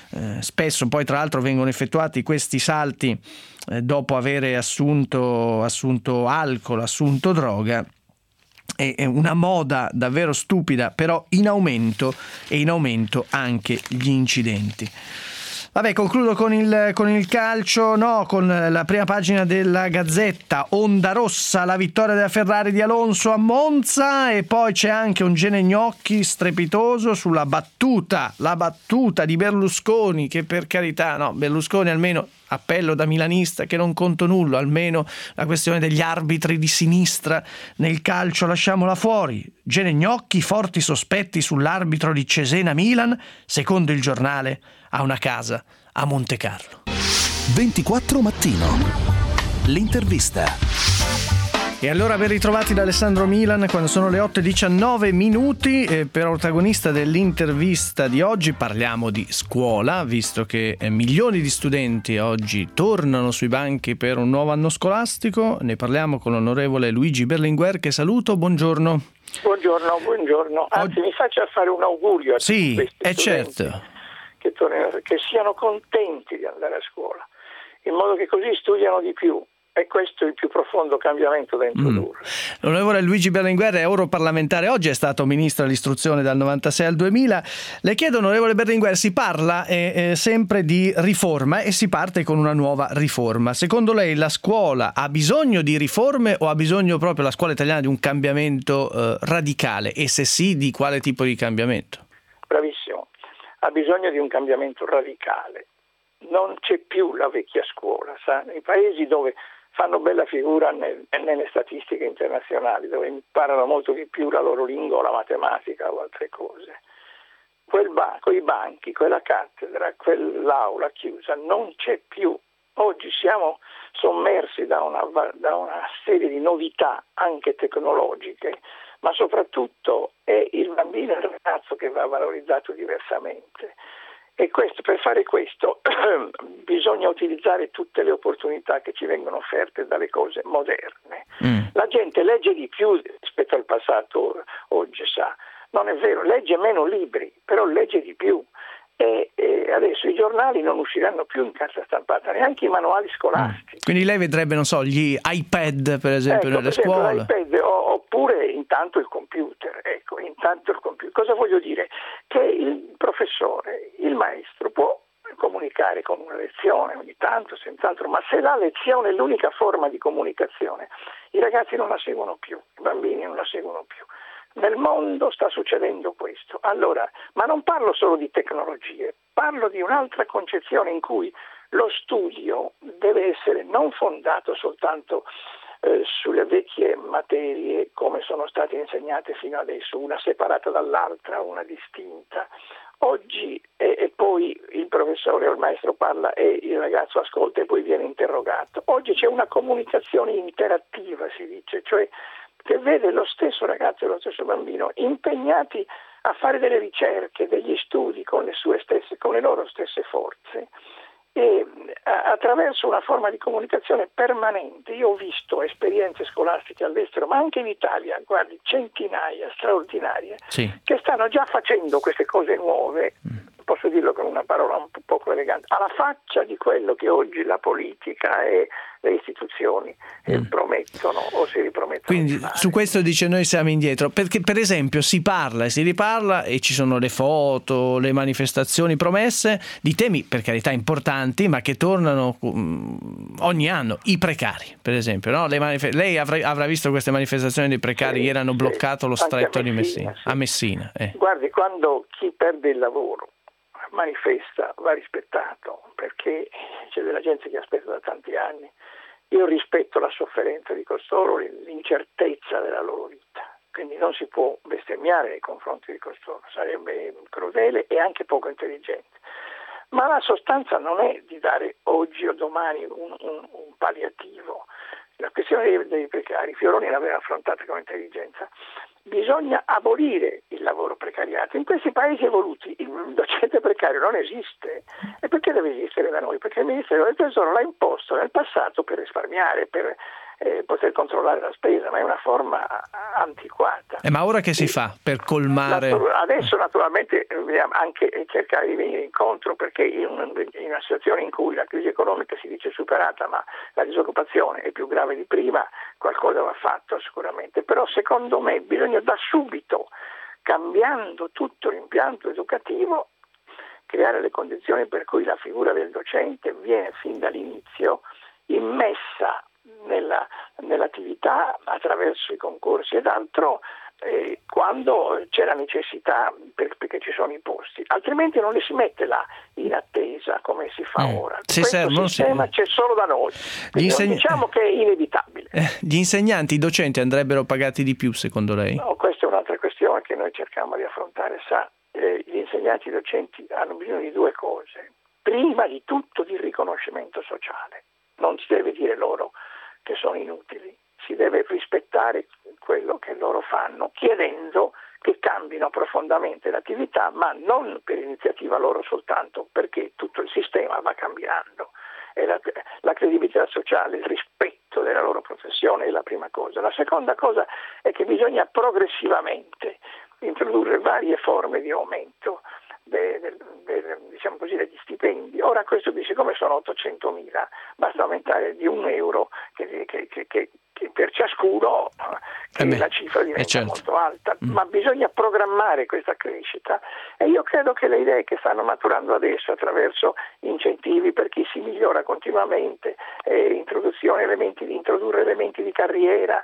Eh, spesso poi tra l'altro vengono effettuati questi salti eh, dopo avere assunto, assunto alcol, assunto droga. È una moda davvero stupida, però in aumento, e in aumento anche gli incidenti. Vabbè, concludo con il, con il calcio, no, con la prima pagina della Gazzetta. Onda rossa, la vittoria della Ferrari di Alonso a Monza, e poi c'è anche un Genegnocchi strepitoso sulla battuta, la battuta di Berlusconi, che per carità, no, Berlusconi almeno, appello da milanista che non conto nulla, almeno la questione degli arbitri di sinistra nel calcio lasciamola fuori. Genegnocchi, forti sospetti sull'arbitro di Cesena Milan, secondo il giornale ha una casa a Montecarlo. ventiquattro Mattino. L'intervista. E allora ben ritrovati da Alessandro Milan quando sono le otto e diciannove minuti. Eh, per protagonista dell'intervista di oggi parliamo di scuola, visto che eh, milioni di studenti oggi tornano sui banchi per un nuovo anno scolastico. Ne parliamo con l'onorevole Luigi Berlinguer, che saluto. Buongiorno. Buongiorno, buongiorno. Anzi, mi faccia fare un augurio a sì, tutti questi è studenti certo. che, tornano, che siano contenti di andare a scuola, in modo che così studiano di più. E questo è il più profondo cambiamento da introdurre. Mm. L'onorevole Luigi Berlinguer è europarlamentare, oggi è stato ministro dell'istruzione dal novantasei al duemila. Le chiedo, onorevole Berlinguer, si parla eh, eh, sempre di riforma e si parte con una nuova riforma. Secondo lei la scuola ha bisogno di riforme o ha bisogno proprio la scuola italiana di un cambiamento eh, radicale? E se sì, di quale tipo di cambiamento? Bravissimo, ha bisogno di un cambiamento radicale. Non c'è più la vecchia scuola, sa? Nei paesi dove fanno bella figura nel, nelle statistiche internazionali, dove imparano molto di più la loro lingua o la matematica o altre cose. Quel ba- quei banchi, quella cattedra, quell'aula chiusa non c'è più. Oggi siamo sommersi da una, da una serie di novità anche tecnologiche, ma soprattutto è il bambino e il ragazzo che va valorizzato diversamente. E questo, per fare questo bisogna utilizzare tutte le opportunità che ci vengono offerte dalle cose moderne. Mm. La gente legge di più rispetto al passato oggi, sa. Non è vero, legge meno libri, però legge di più. E, e adesso i giornali non usciranno più in carta stampata, neanche i manuali scolastici. Mm. Quindi lei vedrebbe, non so, gli iPad per esempio ecco, nelle per esempio, scuole? L'iPad, o, oppure intanto il computer. Ecco, intanto il computer. Cosa voglio dire? Che il professore, il maestro può comunicare con una lezione ogni tanto, senz'altro, ma se la lezione è l'unica forma di comunicazione, i ragazzi non la seguono più, i bambini non la seguono più. Nel mondo sta succedendo questo. Allora, ma non parlo solo di tecnologie, parlo di un'altra concezione in cui lo studio deve essere non fondato soltanto eh, sulle vecchie materie come sono state insegnate fino adesso, una separata dall'altra, una distinta. Oggi e, e poi il professore o il maestro parla e il ragazzo ascolta e poi viene interrogato. Oggi c'è una comunicazione interattiva, si dice, cioè che vede lo stesso ragazzo e lo stesso bambino impegnati a fare delle ricerche, degli studi con le sue stesse, con le loro stesse forze, e a, attraverso una forma di comunicazione permanente. Io ho visto esperienze scolastiche all'estero, ma anche in Italia, guardi, centinaia straordinarie, sì, che stanno già facendo queste cose nuove. Mm. Posso dirlo con una parola un po' poco elegante, alla faccia di quello che oggi la politica e le istituzioni eh, mm. promettono o si ripromettono. Quindi su questo dice noi siamo indietro, perché per esempio si parla e si riparla e ci sono le foto, le manifestazioni promesse di temi per carità importanti, ma che tornano um, ogni anno. I precari, per esempio, no? Le manif- lei avrà, avrà visto queste manifestazioni dei precari, sì, erano bloccato sì, lo stretto di Messina, sì. a Messina. Eh. Guardi, quando chi perde il lavoro manifesta va rispettato, perché c'è della gente che aspetta da tanti anni. Io rispetto la sofferenza di costoro, l'incertezza della loro vita, quindi non si può bestemmiare nei confronti di costoro, sarebbe crudele e anche poco intelligente. Ma la sostanza non è di dare oggi o domani un, un, un palliativo. La questione dei, dei precari, Fioroni l'aveva affrontata con intelligenza. Bisogna abolire il lavoro precariato. In questi paesi evoluti il docente precario non esiste. E perché deve esistere da noi? Perché il Ministero del Tesoro l'ha imposto nel passato per risparmiare, per eh, poter controllare la spesa, ma è una forma antiquata. Eh, ma ora che si e, fa per colmare? Adesso naturalmente dobbiamo anche cercare di venire incontro, perché in, un, in una situazione in cui la crisi economica si dice superata ma la disoccupazione è più grave di prima, qualcosa va fatto sicuramente, però secondo me bisogna da subito, cambiando tutto l'impianto educativo, creare le condizioni per cui la figura del docente viene fin dall'inizio immessa nella, nell'attività attraverso i concorsi ed altro eh, quando c'è la necessità per, perché ci sono i posti, altrimenti non li si mette là in attesa come si fa mm. ora. Si Questo servono, sistema si... c'è solo da noi, insegn... diciamo che è inevitabile. Eh, gli insegnanti, i docenti andrebbero pagati di più secondo lei? No, questa è un'altra questione che noi cerchiamo di affrontare. Sa, eh, gli insegnanti e i docenti hanno bisogno di due cose: prima di tutto di riconoscimento sociale, non si deve dire loro che sono inutili, si deve rispettare quello che loro fanno, chiedendo che cambino profondamente l'attività, ma non per iniziativa loro soltanto, perché tutto il sistema va cambiando. E la, la credibilità sociale, il rispetto della loro professione è la prima cosa. La seconda cosa è che bisogna progressivamente introdurre varie forme di aumento De, de, de, diciamo così, degli stipendi. Ora questo, siccome sono ottocentomila, basta aumentare di un euro che, che, che, che, che per ciascuno che eh la cifra diventa certo. molto alta, mm. ma bisogna programmare questa crescita e io credo che le idee che stanno maturando adesso attraverso incentivi per chi si migliora continuamente, eh, introduzione elementi, introdurre elementi di carriera,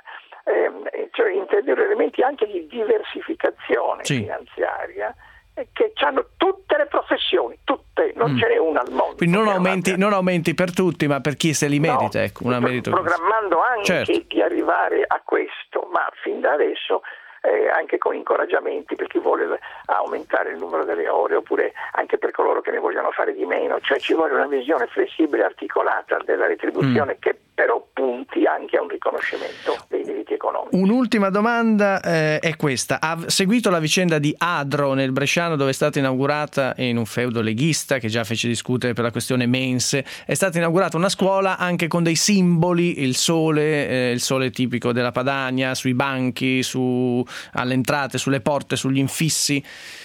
eh, cioè introdurre elementi anche di diversificazione sì. finanziaria, che hanno tutte le professioni, tutte, non mm. ce n'è una al mondo. Quindi non aumenti, non aumenti per tutti, ma per chi se li merita, no, ecco, una pro- programmando anche certo. di arrivare a questo, ma fin da adesso eh, anche con incoraggiamenti per chi vuole aumentare il numero delle ore, oppure anche per coloro che ne vogliono fare di meno, cioè ci vuole una visione flessibile e articolata della retribuzione mm. che però punti anche a un riconoscimento dei diritti economici. Un'ultima domanda eh, è questa: ha seguito la vicenda di Adro nel Bresciano, dove è stata inaugurata, in un feudo leghista che già fece discutere per la questione mense, è stata inaugurata una scuola anche con dei simboli, il sole, eh, il sole tipico della Padania, sui banchi, su, alle entrate, sulle porte, sugli infissi.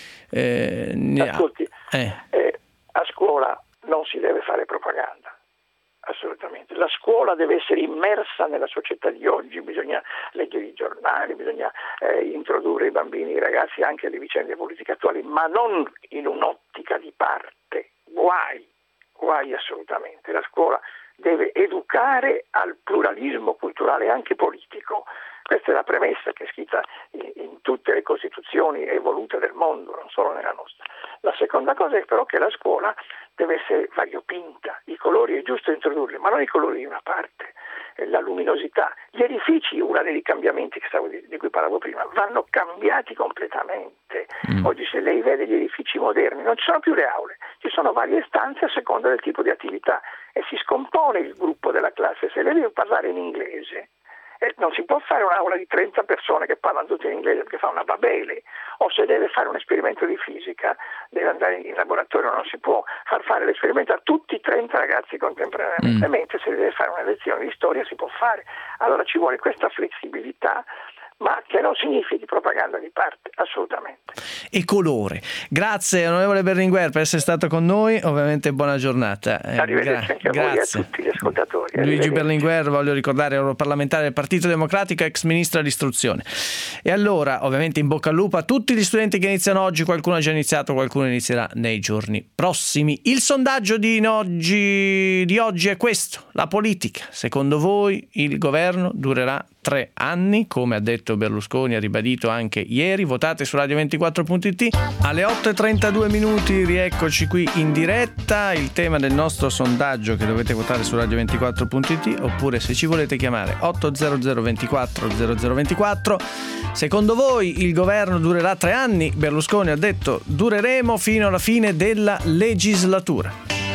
Eh, Ascolti, eh. Eh, a scuola non si deve fare propaganda. Assolutamente, la scuola deve essere immersa nella società di oggi, bisogna leggere i giornali, bisogna eh, introdurre i bambini e i ragazzi anche alle vicende politiche attuali, ma non in un'ottica di parte, guai, guai assolutamente. La scuola deve educare al pluralismo culturale e anche politico. Questa è la premessa che è scritta in, in tutte le costituzioni evolute del mondo, non solo nella nostra. La seconda cosa è però che la scuola deve essere variopinta, i colori è giusto introdurli, ma non i colori di una parte, la luminosità. Gli edifici, uno dei cambiamenti che stavo, di, di cui parlavo prima, vanno cambiati completamente. Mm. Oggi se lei vede gli edifici moderni non ci sono più le aule, ci sono varie stanze a seconda del tipo di attività e si scompone il gruppo della classe. Se lei deve parlare in inglese, Eh, non si può fare un'aula di trenta persone che parlano tutte in inglese perché fa una babele, o se deve fare un esperimento di fisica deve andare in laboratorio, non si può far fare l'esperimento a tutti i trenta ragazzi contemporaneamente, mm. mentre se deve fare una lezione di storia si può fare. Allora ci vuole questa flessibilità, ma che non significhi propaganda di parte, assolutamente. E colore. Grazie onorevole Berlinguer per essere stato con noi, ovviamente buona giornata. Arrivederci anche a voi e a tutti gli ascoltatori. Luigi Berlinguer, voglio ricordare, europarlamentare del Partito Democratico, ex ministro dell'istruzione. E allora, ovviamente in bocca al lupo a tutti gli studenti che iniziano oggi, qualcuno ha già iniziato, qualcuno inizierà nei giorni prossimi. Il sondaggio di oggi, di oggi è questo: la politica, secondo voi il governo durerà tre anni, come ha detto Berlusconi, ha ribadito anche ieri. Votate su radio ventiquattro punto it. Alle otto e trentadue minuti rieccoci qui in diretta. Il tema del nostro sondaggio che dovete votare su radio ventiquattro punto it, oppure se ci volete chiamare otto zero zero ventiquattro zero zero ventiquattro. Secondo voi il governo durerà tre anni? Berlusconi ha detto dureremo fino alla fine della legislatura.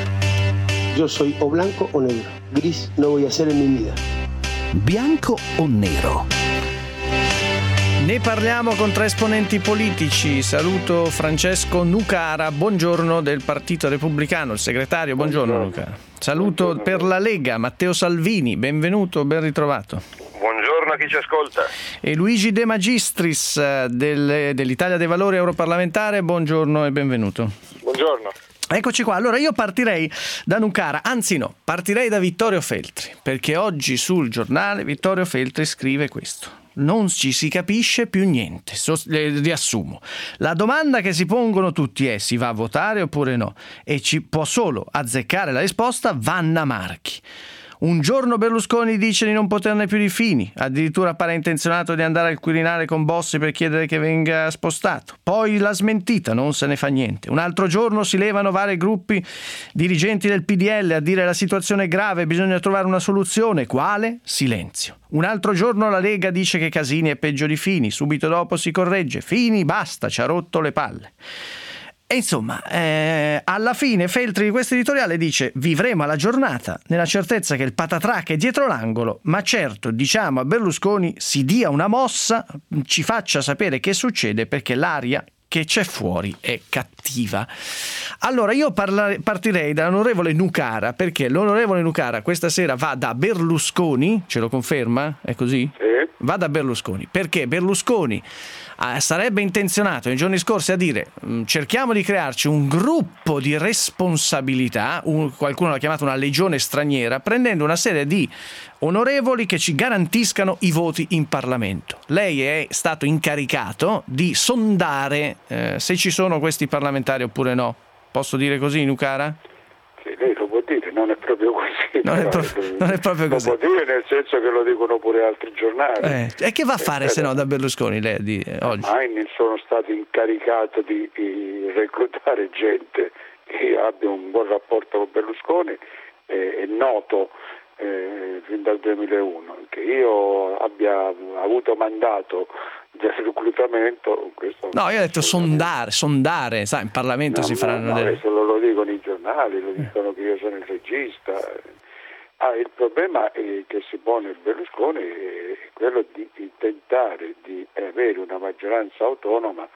Io soy o blanco o negro, gris no voy a ser en mi vida. Bianco o nero? Ne parliamo con tre esponenti politici. Saluto Francesco Nucara, buongiorno, del Partito Repubblicano, il segretario. Buongiorno, buongiorno. Nucara. Saluto buongiorno. Per la Lega, Matteo Salvini, benvenuto, ben ritrovato. Buongiorno a chi ci ascolta. E Luigi De Magistris del, dell'Italia dei Valori europarlamentare, buongiorno e benvenuto. Buongiorno. Eccoci qua, allora io partirei da Nucara, anzi no, partirei da Vittorio Feltri, perché oggi sul giornale Vittorio Feltri scrive questo. Non ci si capisce più niente. So, eh, riassumo. La domanda che si pongono tutti è: si va a votare oppure no? E ci può solo azzeccare la risposta Vanna Marchi. Un giorno Berlusconi dice di non poterne più di Fini, addirittura pare intenzionato di andare al Quirinale con Bossi per chiedere che venga spostato. Poi la smentita, non se ne fa niente. Un altro giorno si levano vari gruppi dirigenti del P D L a dire la situazione è grave, bisogna trovare una soluzione. Quale? Silenzio. Un altro giorno la Lega dice che Casini è peggio di Fini, subito dopo si corregge. Fini, basta, ci ha rotto le palle. E insomma, eh, alla fine Feltri di questo editoriale dice: vivremo alla giornata nella certezza che il patatrac è dietro l'angolo, ma certo diciamo a Berlusconi si dia una mossa, ci faccia sapere che succede, perché l'aria che c'è fuori è cattiva. Allora io parla- partirei dall'onorevole Nucara, perché l'onorevole Nucara questa sera va da Berlusconi, ce lo conferma? È così? Sì. Va da Berlusconi, perché Berlusconi eh, sarebbe intenzionato nei giorni scorsi a dire mh, cerchiamo di crearci un gruppo di responsabilità, un, qualcuno l'ha chiamato una legione straniera, prendendo una serie di onorevoli che ci garantiscano i voti in Parlamento. Lei è stato incaricato di sondare eh, se ci sono questi parlamentari oppure no. Posso dire così, Nucara? Sì, lei lo può dire, non è proprio così. Non è, pro- non è proprio così. Lo può dire nel senso che lo dicono pure altri giornali. Eh, e che va a fare eh, se no da Berlusconi lei di, eh, oggi? Mai ne sono stato incaricato di, di reclutare gente che abbia un buon rapporto con Berlusconi. Eh, è noto eh, fin dal duemilauno che io abbia avuto mandato di reclutamento. Questo no, io ho detto sondare, sondare, sai, in Parlamento no, si faranno no, no, delle... adesso lo dicono i giornali, lo dicono che io sono il regista. Ah, il problema è che si pone Berlusconi è quello di, di tentare di avere una maggioranza autonoma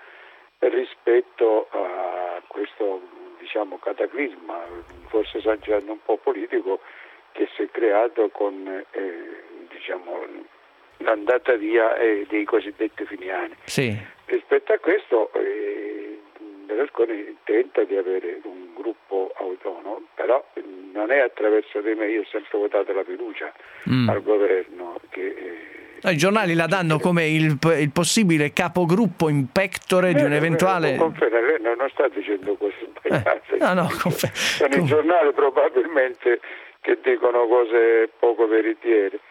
rispetto a questo, diciamo, cataclisma, forse esagerando un po' politico, che si è creato con eh, diciamo l'andata via eh, dei cosiddetti finiani. Sì. Rispetto a questo eh, Berlusconi tenta di avere un gruppo autonomo, però non è attraverso di me. Io ho sempre votato la fiducia mm. al governo che eh, no, i giornali la danno come il, il possibile capogruppo in pectore eh, di un eventuale... Conferma, lei non sta dicendo cose sbagliate. Eh, no, no, confer- sono i giornali probabilmente che dicono cose poco veritiere.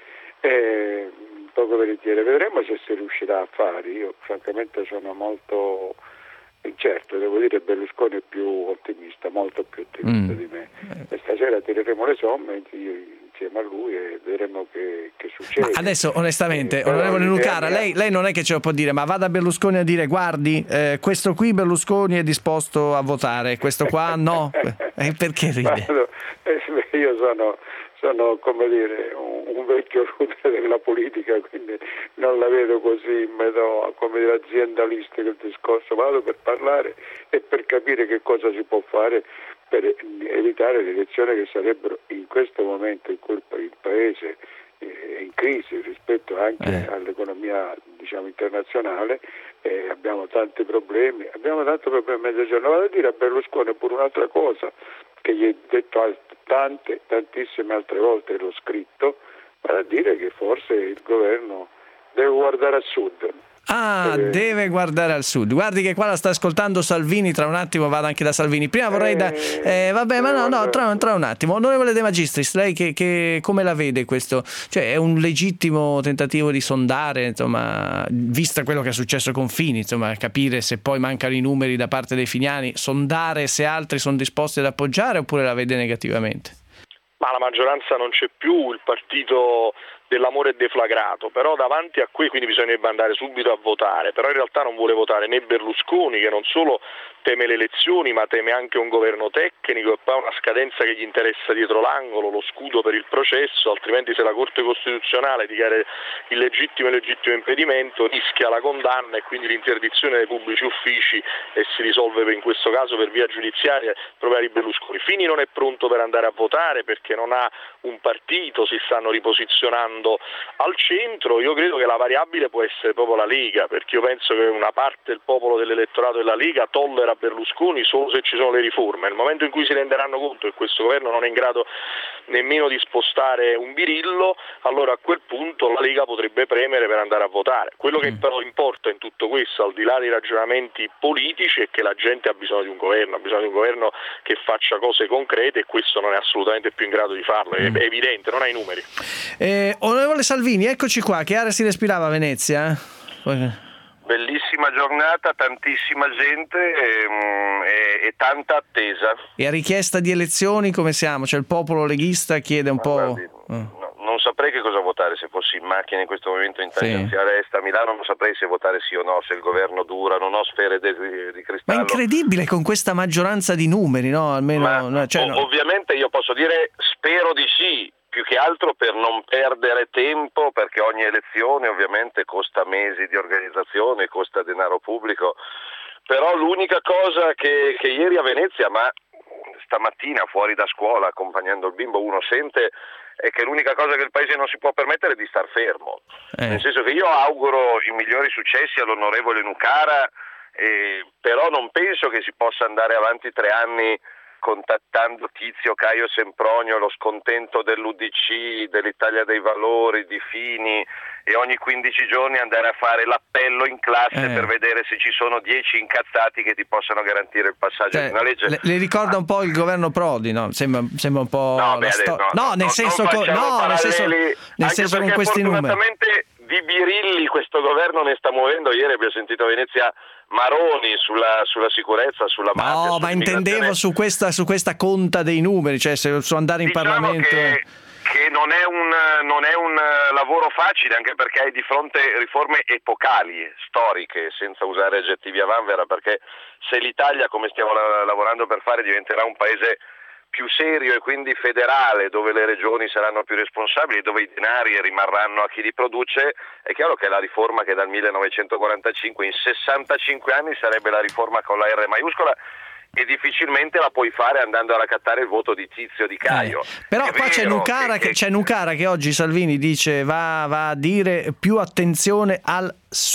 Eh, poco veritiere. Vedremo se si riuscirà a fare. Io francamente sono molto incerto, devo dire Berlusconi è più ottimista, molto più ottimista mm. di me. E stasera tireremo le somme io insieme a lui e vedremo che, che succede. Ma adesso onestamente, eh, onorevole Nucara, lei, lei non è che ce lo può dire, ma vada Berlusconi a dire: guardi, eh, questo qui Berlusconi è disposto a votare, questo qua no. Eh, perché ride? Guarda, eh, io sono sono come dire un, un vecchio rudere della politica, quindi non la vedo così in metodo, come dire, aziendalistico il discorso. Vado per parlare e per capire che cosa si può fare per evitare le elezioni che sarebbero in questo momento in cui il paese è in crisi rispetto anche eh. all'economia, diciamo, internazionale. Eh, abbiamo tanti problemi, abbiamo tanti problemi a mezzogiorno. Vado a dire a Berlusconi pure un'altra cosa che gli ho detto al tante, tantissime altre volte, l'ho scritto, vale a dire che forse il governo deve guardare a sud. Ah, eh, deve guardare al sud. Guardi che qua la sta ascoltando Salvini, tra un attimo vado anche da Salvini. Prima vorrei da... Eh, vabbè, ma no, no, tra, tra un attimo. Onorevole De Magistris, lei che, che come la vede questo? Cioè è un legittimo tentativo di sondare, insomma, vista quello che è successo con Fini, insomma, capire se poi mancano i numeri da parte dei finiani, sondare se altri sono disposti ad appoggiare, oppure la vede negativamente? Ma la maggioranza non c'è più, il partito dell'amore deflagrato, però davanti a qui, quindi bisognerebbe andare subito a votare, però in realtà non vuole votare né Berlusconi, che non solo teme le elezioni ma teme anche un governo tecnico e poi una scadenza che gli interessa dietro l'angolo, lo scudo per il processo, altrimenti se la Corte Costituzionale dichiara illegittimo e legittimo impedimento rischia la condanna e quindi l'interdizione dei pubblici uffici e si risolve per, in questo caso per via giudiziaria il problema di Berlusconi. Fini non è pronto per andare a votare perché non ha un partito, si stanno riposizionando al centro. Io credo che la variabile può essere proprio la Lega, perché io penso che una parte del popolo dell'elettorato della Lega tollera Berlusconi solo se ci sono le riforme. Nel momento in cui si renderanno conto che questo governo non è in grado nemmeno di spostare un birillo, allora a quel punto la Lega potrebbe premere per andare a votare. Quello che però importa in tutto questo, al di là dei ragionamenti politici, è che la gente ha bisogno di un governo, ha bisogno di un governo che faccia cose concrete e questo non è assolutamente più in grado di farlo, è evidente, non ha i numeri. Eh, onorevole Salvini, eccoci qua, che aria si respirava a Venezia? Bellissima giornata, tantissima gente e, e, e tanta attesa. E a richiesta di elezioni come siamo? Cioè il popolo leghista chiede un Ma po'... guardi, no, non saprei che cosa votare se fossi in macchina in questo momento in tangenziale est a Milano, non saprei se votare sì o no, se il governo dura, non ho sfere di, di cristallo. Ma è incredibile con questa maggioranza di numeri, no? Almeno, Ma, no, cioè, ov- no. Ovviamente io posso dire spero di sì, più che altro per non perdere tempo, perché ogni elezione ovviamente costa mesi di organizzazione, costa denaro pubblico, però l'unica cosa che, che ieri a Venezia, ma stamattina fuori da scuola accompagnando il bimbo uno sente, è che l'unica cosa che il paese non si può permettere è di star fermo, eh. nel senso che io auguro i migliori successi all'onorevole Nucara, eh, però non penso che si possa andare avanti tre anni contattando Tizio, Caio, Sempronio, lo scontento dell'U D C, dell'Italia dei Valori, di Fini, e ogni quindici giorni andare a fare l'appello in classe eh. per vedere se ci sono dieci incazzati che ti possano garantire il passaggio cioè, di una legge. Le, le ricorda un po' il governo Prodi, no? Sembra, sembra un po' no, la beh, sto- no, no, no, nel senso co- no, nel senso, nel senso con questi numeri. Di birilli questo governo ne sta muovendo. Ieri abbiamo sentito a Venezia Maroni sulla, sulla sicurezza, sulla mafia. No, ma intendevo su questa, su questa conta dei numeri, cioè se su andare in diciamo Parlamento. Che, che non è un non è un lavoro facile, anche perché hai di fronte riforme epocali, storiche, senza usare aggettivi a vanvera, perché se l'Italia, come stiamo lavorando per fare, diventerà un paese più serio e quindi federale, dove le regioni saranno più responsabili, dove i denari rimarranno a chi li produce, è chiaro che la riforma che dal millenovecentoquarantacinque in sessantacinque anni sarebbe la riforma con la R maiuscola, e difficilmente la puoi fare andando a raccattare il voto di Tizio, di Caio. Eh, però è qua c'è Nucara che, che, c'è Nucara che oggi Salvini dice va, va a dire più attenzione al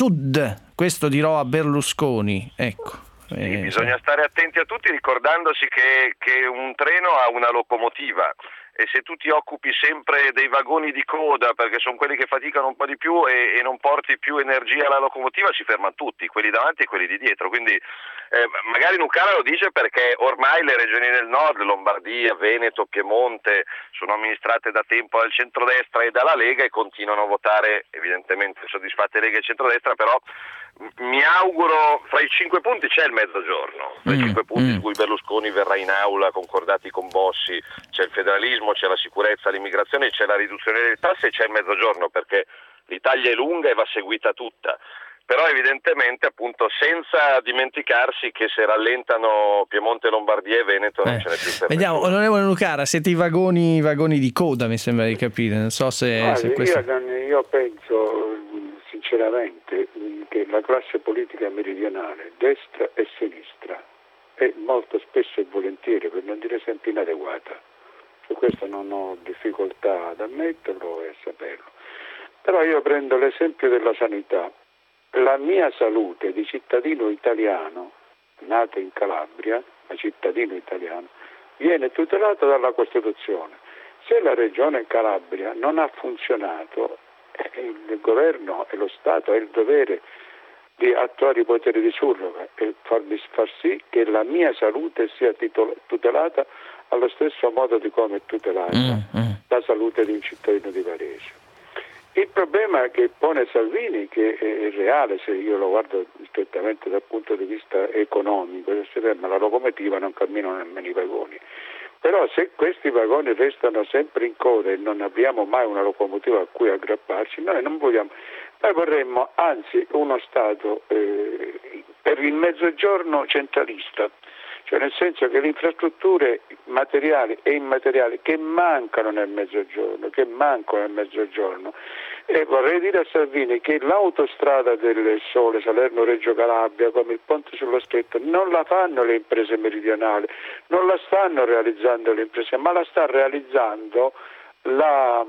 sud, questo dirò a Berlusconi, ecco. Sì, bisogna stare attenti a tutti, ricordandosi che, che un treno ha una locomotiva, e se tu ti occupi sempre dei vagoni di coda, perché sono quelli che faticano un po' di più, e, e non porti più energia alla locomotiva, si fermano tutti, quelli davanti e quelli di dietro. Quindi eh, magari Nucara lo dice perché ormai le regioni del nord, Lombardia, Veneto, Piemonte, sono amministrate da tempo dal centrodestra e dalla Lega e continuano a votare evidentemente soddisfatte Lega e centrodestra, però mi auguro, fra i cinque punti c'è il mezzogiorno, fra mm, i cinque punti mm. di cui Berlusconi verrà in aula concordati con Bossi, c'è il federalismo, c'è la sicurezza, l'immigrazione, c'è la riduzione delle tasse e c'è il mezzogiorno, perché l'Italia è lunga e va seguita tutta. Però evidentemente, appunto, senza dimenticarsi che se rallentano Piemonte, Lombardia e Veneto non eh. ce n'è più per Vediamo, nessuno. onorevole Nucara, siete i vagoni, vagoni di coda, mi sembra di capire, non so se, Guardi, se questo... io, io penso sinceramente che la classe politica meridionale, destra e sinistra, è molto spesso e volentieri, per non dire sempre inadeguata. Su questo non ho difficoltà ad ammetterlo e a saperlo. Però io prendo l'esempio della sanità. La mia salute di cittadino italiano, nato in Calabria, ma cittadino italiano, viene tutelata dalla Costituzione. Se la Regione Calabria non ha funzionato, il governo e lo Stato ha il dovere di attuare i poteri di surroga e far, far sì che la mia salute sia titol- tutelata allo stesso modo di come è tutelata mm, mm. la salute di un cittadino di Varese. Il problema che pone Salvini, che è reale se io lo guardo strettamente dal punto di vista economico, se ferma la locomotiva non camminano nemmeno i vagoni. Però se questi vagoni restano sempre in coda e non abbiamo mai una locomotiva a cui aggrapparci, noi non vogliamo, noi vorremmo anzi uno Stato eh, per il mezzogiorno centralista, cioè nel senso che le infrastrutture materiali e immateriali che mancano nel mezzogiorno, che mancano nel mezzogiorno, e vorrei dire a Salvini che l'autostrada del Sole Salerno-Reggio Calabria, come il ponte sullo Stretto, non la fanno le imprese meridionali, non la stanno realizzando le imprese, ma la sta realizzando la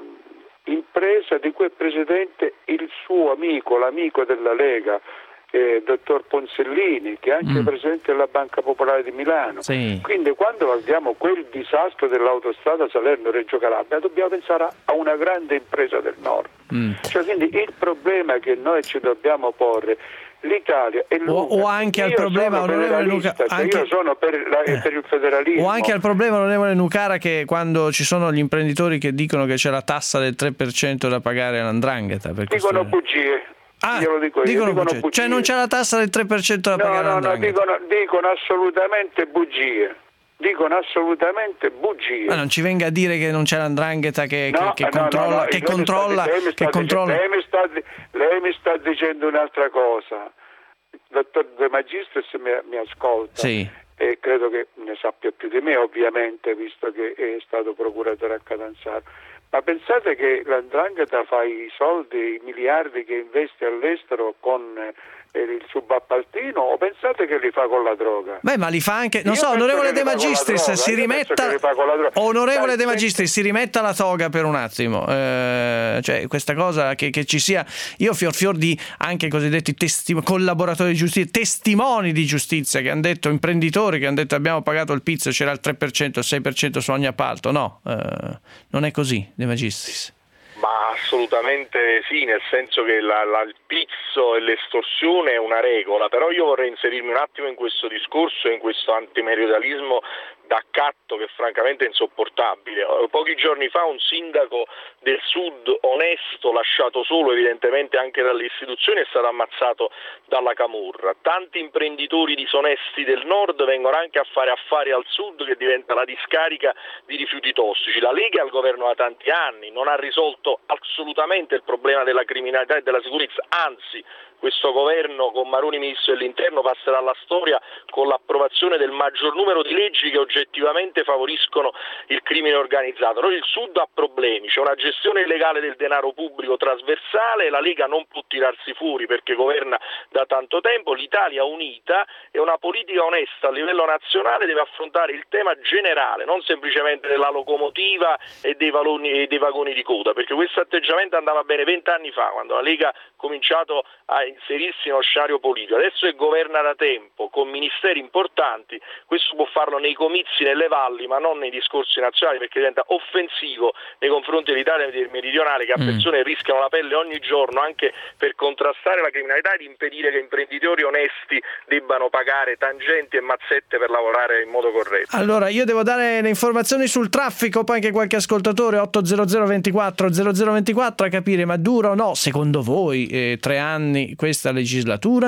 impresa di cui è presidente il suo amico, l'amico della Lega, Eh, dottor Ponsellini, che è anche mm. presidente della Banca Popolare di Milano. Sì. Quindi quando guardiamo quel disastro dell'autostrada Salerno-Reggio Calabria dobbiamo pensare a una grande impresa del nord. Mm. Cioè, quindi il problema che noi ci dobbiamo porre, l'Italia è lunga. O, o anche al problema, onorevole Nucara, cioè anche, io sono per, la, eh, per il federalismo. O anche al problema, onorevole Nucara, che quando ci sono gli imprenditori che dicono che c'è la tassa del tre per cento da pagare all'andrangheta. Dicono bugie. Ah, io lo dico io, dicono dicono bugie. bugie. Cioè non c'è la tassa del tre per cento da no, pagare no, no, dicono, dicono assolutamente bugie. Dicono assolutamente bugie. Ma non ci venga a dire che non c'è l'andrangheta che, no, che, che no, controlla, no, no, che lei controlla, mi sta, che controlla. Lei mi, sta, lei mi sta dicendo un'altra cosa. Il dottor De Magistris mi, mi ascolta. Sì. E credo che ne sappia più di me, ovviamente, visto che è stato procuratore a Catanzaro. Ma pensate che l'andrangheta fa i soldi, i miliardi che investe all'estero con eh, il subappaltino, o pensate che li fa con la droga? Beh, ma li fa anche, non Io so, onorevole De Magistris, droga, si rimetta, onorevole De Magistris, si rimetta la toga per un attimo, eh, cioè questa cosa che, che ci sia, io fior fior di anche cosiddetti testi, collaboratori di giustizia, testimoni di giustizia che hanno detto, imprenditori che hanno detto abbiamo pagato il pizzo, c'era il tre per cento, il sei per cento su ogni appalto, no, eh, non è così, De Magistris. Ma assolutamente sì, nel senso che la, la, il pizzo e l'estorsione è una regola, però io vorrei inserirmi un attimo in questo discorso, in questo antimeridionalismo d'accatto che francamente è insopportabile. Pochi giorni fa un sindaco del sud onesto, lasciato solo evidentemente anche dalle istituzioni, è stato ammazzato dalla camorra. Tanti imprenditori disonesti del nord vengono anche a fare affari al sud, che diventa la discarica di rifiuti tossici. La Lega è al governo da tanti anni, non ha risolto assolutamente il problema della criminalità e della sicurezza, anzi questo governo con Maroni ministro dell'interno passerà alla storia con l'approvazione del maggior numero di leggi che oggettivamente favoriscono il crimine organizzato. Noi il Sud ha problemi, c'è una gestione illegale del denaro pubblico trasversale, la Lega non può tirarsi fuori perché governa da tanto tempo, l'Italia unita e una politica onesta a livello nazionale deve affrontare il tema generale, non semplicemente della locomotiva e dei, valoni, e dei vagoni di coda, perché questo atteggiamento andava bene vent'anni fa, quando la Lega ha cominciato a inserirsi nello scenario politico. Adesso che governa da tempo con ministeri importanti, questo può farlo nei comizi nelle valli ma non nei discorsi nazionali, perché diventa offensivo nei confronti dell'Italia meridionale, che ha persone che rischiano la pelle ogni giorno anche per contrastare la criminalità ed impedire che imprenditori onesti debbano pagare tangenti e mazzette per lavorare in modo corretto. Allora io devo dare le informazioni sul traffico, poi anche qualche ascoltatore otto zero zero ventiquattro zero zero ventiquattro a capire, ma dura o no secondo voi eh, tre anni questa legislatura?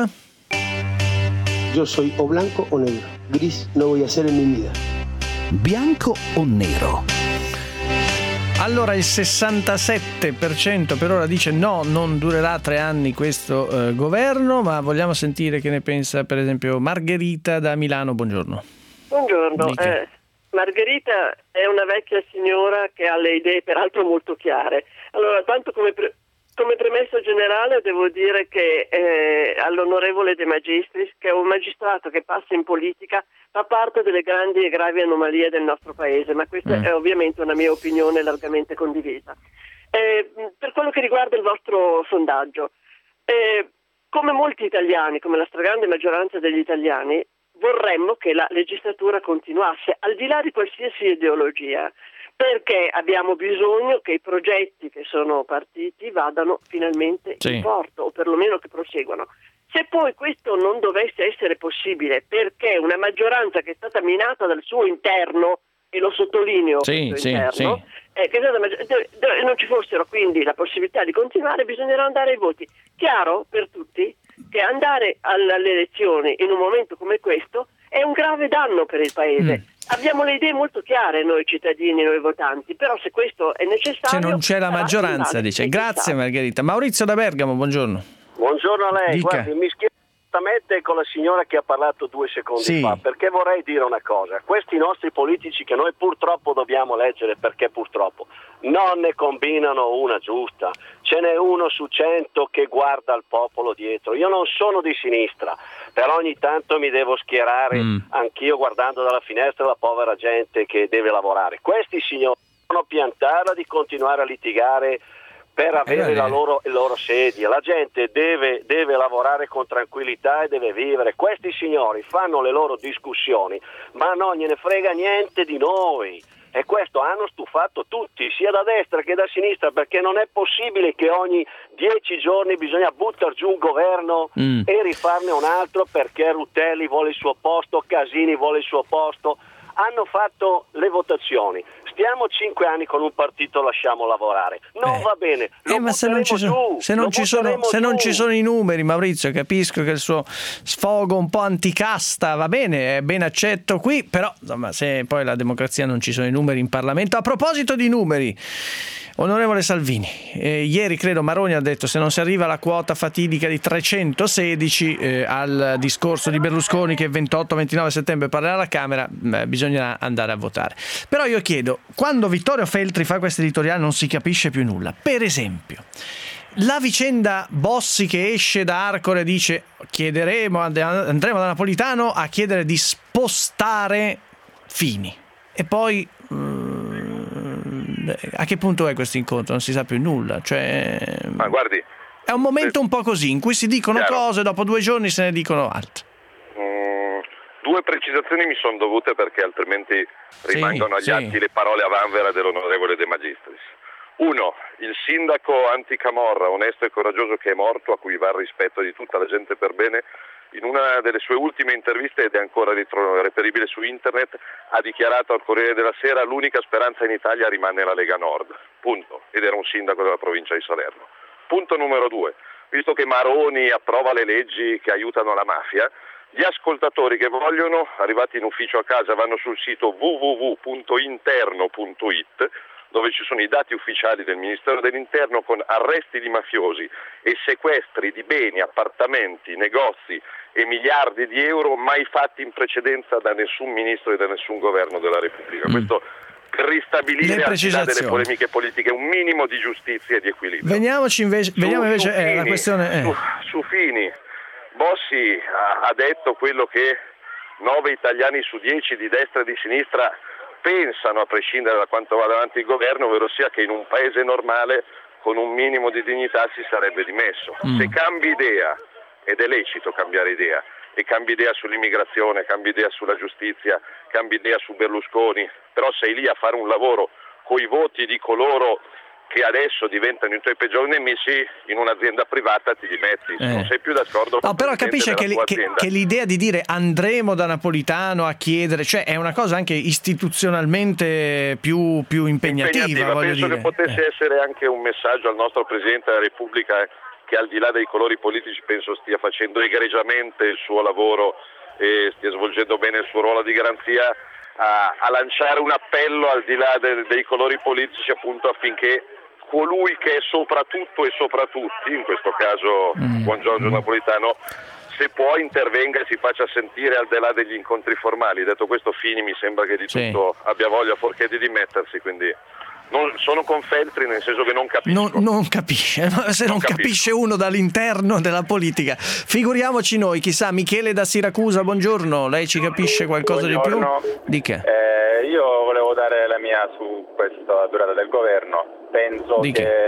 Yo soy o blanco o negro. Gris no voy a ser en mi vida. Bianco o nero? Allora il sessantasette per cento per ora dice no, non durerà tre anni questo eh, governo, ma vogliamo sentire che ne pensa per esempio Margherita da Milano. Buongiorno. Buongiorno. Eh, Margherita è una vecchia signora che ha le idee peraltro molto chiare. Allora, tanto come... Pre- Come premesso generale devo dire che eh, all'onorevole De Magistris, che è un magistrato che passa in politica, fa parte delle grandi e gravi anomalie del nostro paese, ma questa mm. è ovviamente una mia opinione largamente condivisa. Eh, per quello che riguarda il vostro sondaggio, eh, come molti italiani, come la stragrande maggioranza degli italiani, vorremmo che la legislatura continuasse, al di là di qualsiasi ideologia, perché abbiamo bisogno che i progetti che sono partiti vadano finalmente sì. in porto, o perlomeno che proseguano. Se poi questo non dovesse essere possibile, perché una maggioranza che è stata minata dal suo interno, e lo sottolineo, sì, sì, interno, sì. Eh, che maggior- non ci fossero quindi la possibilità di continuare, bisognerà andare ai voti. Chiaro per tutti che andare alle elezioni in un momento come questo è un grave danno per il paese, mm. Abbiamo le idee molto chiare noi cittadini, noi votanti, però se questo è necessario... Se non c'è la maggioranza, dice. Necessario. Grazie Margherita. Maurizio da Bergamo, buongiorno. Buongiorno a lei. Dica. Guardi, mi schiedo esattamente con la signora che ha parlato due secondi sì. fa, perché vorrei dire una cosa. Questi nostri politici che noi purtroppo dobbiamo leggere, perché purtroppo non ne combinano una giusta. Ce n'è uno su cento che guarda il popolo dietro. Io non sono di sinistra, però ogni tanto mi devo schierare mm. anch'io guardando dalla finestra la povera gente che deve lavorare. Questi signori devono piantarla di continuare a litigare per avere eh, la loro, il loro sedia. La gente deve, deve lavorare con tranquillità e deve vivere. Questi signori fanno le loro discussioni, ma non gliene frega niente di noi. E questo hanno stufato tutti, sia da destra che da sinistra, perché non è possibile che ogni dieci giorni bisogna buttare giù un governo mm. e rifarne un altro perché Rutelli vuole il suo posto, Casini vuole il suo posto. Hanno fatto le votazioni. Stiamo cinque anni con un partito, lasciamo lavorare. Non eh. va bene. Eh, ma se non ci sono, giù, se non ci sono, se non ci sono i numeri, Maurizio, capisco che il suo sfogo un po' anticasta va bene, è ben accetto qui, però insomma, se poi la democrazia non ci sono i numeri in Parlamento. A proposito di numeri, onorevole Salvini, eh, ieri credo Maroni ha detto se non si arriva alla quota fatidica di trecentosedici eh, al discorso di Berlusconi che il ventotto ventinove settembre parlerà alla Camera, beh, bisognerà andare a votare. Però io chiedo, quando Vittorio Feltri fa questo editoriale non si capisce più nulla. Per esempio, la vicenda Bossi che esce da Arcore dice chiederemo, andremo da Napolitano a chiedere di spostare Fini e poi a che punto è questo incontro? Non si sa più nulla. Cioè, ma guardi, è un momento un po' così in cui si dicono chiaro. cose, dopo due giorni se ne dicono altre. Mm, due precisazioni mi sono dovute perché altrimenti rimangono sì, agli sì. atti le parole a vanvera dell'onorevole De Magistris. Uno, il sindaco anticamorra, onesto e coraggioso che è morto, a cui va il rispetto di tutta la gente per bene, in una delle sue ultime interviste, ed è ancora reperibile su internet, ha dichiarato al Corriere della Sera: l'unica speranza in Italia rimane la Lega Nord, punto. Ed era un sindaco della provincia di Salerno. Punto numero due, visto che Maroni approva le leggi che aiutano la mafia, gli ascoltatori che vogliono, arrivati in ufficio a casa, vanno sul sito w w w punto interno punto i t, dove ci sono i dati ufficiali del Ministero dell'Interno con arresti di mafiosi e sequestri di beni, appartamenti, negozi e miliardi di euro mai fatti in precedenza da nessun ministro e da nessun governo della Repubblica. Mm. Questo per ristabilire, al di là delle polemiche politiche, un minimo di giustizia e di equilibrio. Veniamoci invece, su, veniamo invece su eh, Fini, la questione eh. su, su Fini, Bossi ha, ha detto quello che nove italiani su dieci di destra e di sinistra pensano, a prescindere da quanto va avanti il governo, ovvero sia che in un paese normale con un minimo di dignità si sarebbe dimesso. Mm. Se cambi idea, ed è lecito cambiare idea, e cambi idea sull'immigrazione, cambi idea sulla giustizia, cambi idea su Berlusconi, però sei lì a fare un lavoro coi voti di coloro che adesso diventano i tuoi peggiori nemici, in un'azienda privata ti dimetti, eh. non sei più d'accordo con no, però capisce che, li, che, che l'idea di dire andremo da Napolitano a chiedere, cioè è una cosa anche istituzionalmente più, più impegnativa, impegnativa. Voglio penso dire. che potesse eh. essere anche un messaggio al nostro Presidente della Repubblica, che al di là dei colori politici penso stia facendo egregiamente il suo lavoro e stia svolgendo bene il suo ruolo di garanzia, a, a lanciare un appello al di là de, dei colori politici, appunto, affinché colui che è sopra tutto e sopra tutti, in questo caso mm. Buon Giorgio Napolitano, se può intervenga e si faccia sentire al di là degli incontri formali. Detto questo, Fini mi sembra che di sì. tutto abbia voglia, fuorché di dimettersi, quindi non, sono con Feltri, nel senso che non capisco. Non, non capisce, se non, non capisce uno dall'interno della politica, figuriamoci noi. Chissà, Michele da Siracusa, buongiorno, lei ci capisce qualcosa buongiorno. di più? Dica. Eh, io volevo dare la mia su questa durata del governo. Penso Dica. che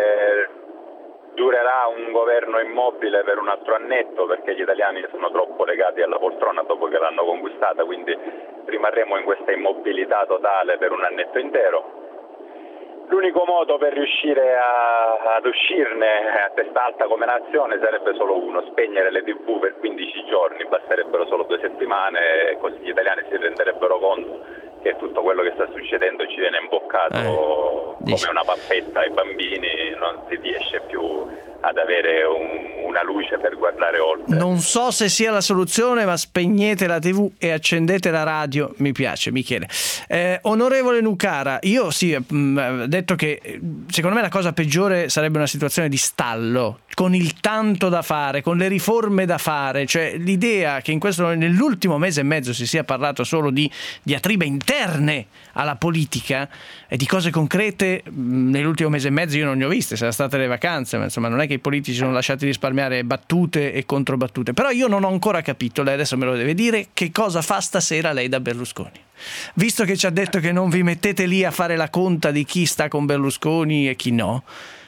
durerà un governo immobile per un altro annetto, perché gli italiani sono troppo legati alla poltrona dopo che l'hanno conquistata, quindi rimarremo in questa immobilità totale per un annetto intero. L'unico modo per riuscire a, ad uscirne a testa alta come nazione sarebbe solo uno: spegnere le tivù per quindici giorni, basterebbero solo due settimane, e così gli italiani si renderebbero conto che tutto quello che sta succedendo ci viene imboccato eh, come una pappetta ai bambini, non si riesce più ad avere un, una luce per guardare oltre. Non so se sia la soluzione, ma spegnete la tivù e accendete la radio, mi piace Michele. Eh, onorevole Nucara, io sì, ho detto che secondo me la cosa peggiore sarebbe una situazione di stallo, con il tanto da fare, con le riforme da fare, cioè l'idea che in questo, nell'ultimo mese e mezzo si sia parlato solo di diatribe interne alla politica e di cose concrete, nell'ultimo mese e mezzo io non ne ho viste, sono state le vacanze, ma insomma non è che i politici sono lasciati risparmiare battute e controbattute, però io non ho ancora capito, lei adesso me lo deve dire, che cosa fa stasera lei da Berlusconi, visto che ci ha detto che non vi mettete lì a fare la conta di chi sta con Berlusconi e chi no,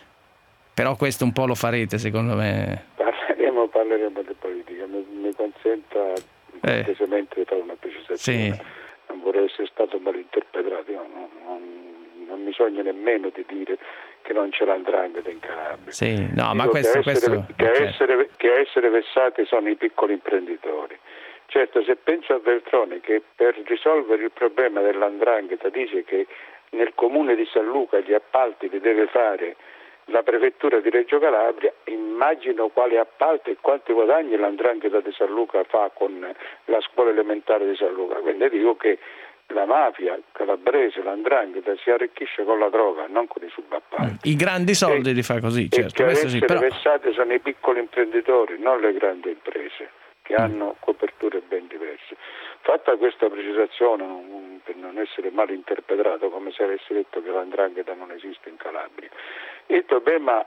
però questo un po' lo farete secondo me. Parleremo, parleremo di politica, mi, mi consenta cortesemente di fare una precisazione. Sì. Non vorrei essere stato malinterpretato, io non, non, non mi sogno nemmeno di dire che non c'è l'andrangheta in Calabria. Sì, no, Dico ma questo, che, essere, questo... che, okay. essere, che essere vessati sono i piccoli imprenditori. Certo, se penso a Veltroni che per risolvere il problema dell'andrangheta dice che nel comune di San Luca gli appalti li deve fare la prefettura di Reggio Calabria, immagino quali appalti e quanti guadagni l'andrangheta di San Luca fa con la scuola elementare di San Luca. Quindi dico che la mafia calabrese, l'andrangheta, si arricchisce con la droga, non con i subappalti. I grandi soldi e, li fa così, certo. E che questo essere sì, però... vessati sono i piccoli imprenditori, non le grandi imprese, che mm. hanno coperture ben diverse. Fatta questa precisazione, per non essere mal interpretato, come se avessi detto che l'andrangheta non esiste in Calabria, il problema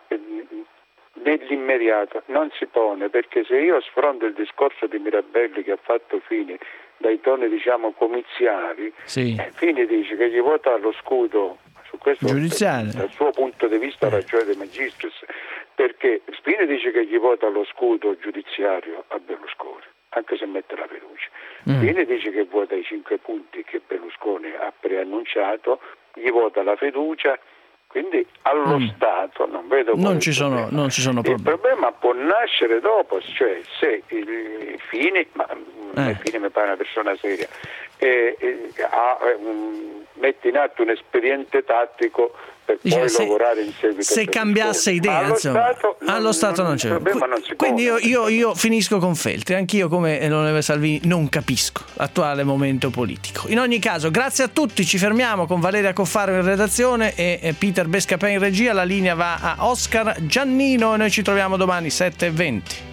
nell'immediato non si pone, perché se io sfronto il discorso di Mirabelli che ha fatto Fini dai toni diciamo comiziali, sì. eh, Fini dice che gli vota lo scudo su questo giudiziario, dal suo punto di vista ragione de magistris, perché Fini dice che gli vota lo scudo giudiziario a Berlusconi, anche se mette la fiducia. Mm. Fini dice che vota i cinque punti che Berlusconi ha preannunciato, gli vota la fiducia. Quindi allo mm. Stato non vedo non ci, sono, non ci sono problemi. Il problema può nascere dopo, cioè se il Fini, ma eh. Fini mi pare una persona seria, e, e, ha, um, mette in atto un espediente tattico per Dice, poi se, lavorare in seguito. Se cambiasse idea, allo insomma, Stato, non, allo Stato non, non c'è. problema, non si Quindi io, pone. io, io finisco con Feltri, anch'io come l'onorevole Salvini non capisco l'attuale momento politico. In ogni caso, grazie a tutti, ci fermiamo con Valeria Coffaro in redazione e, e Peter Bescapè in regia, la linea va a Oscar Giannino e noi ci troviamo domani sette e venti.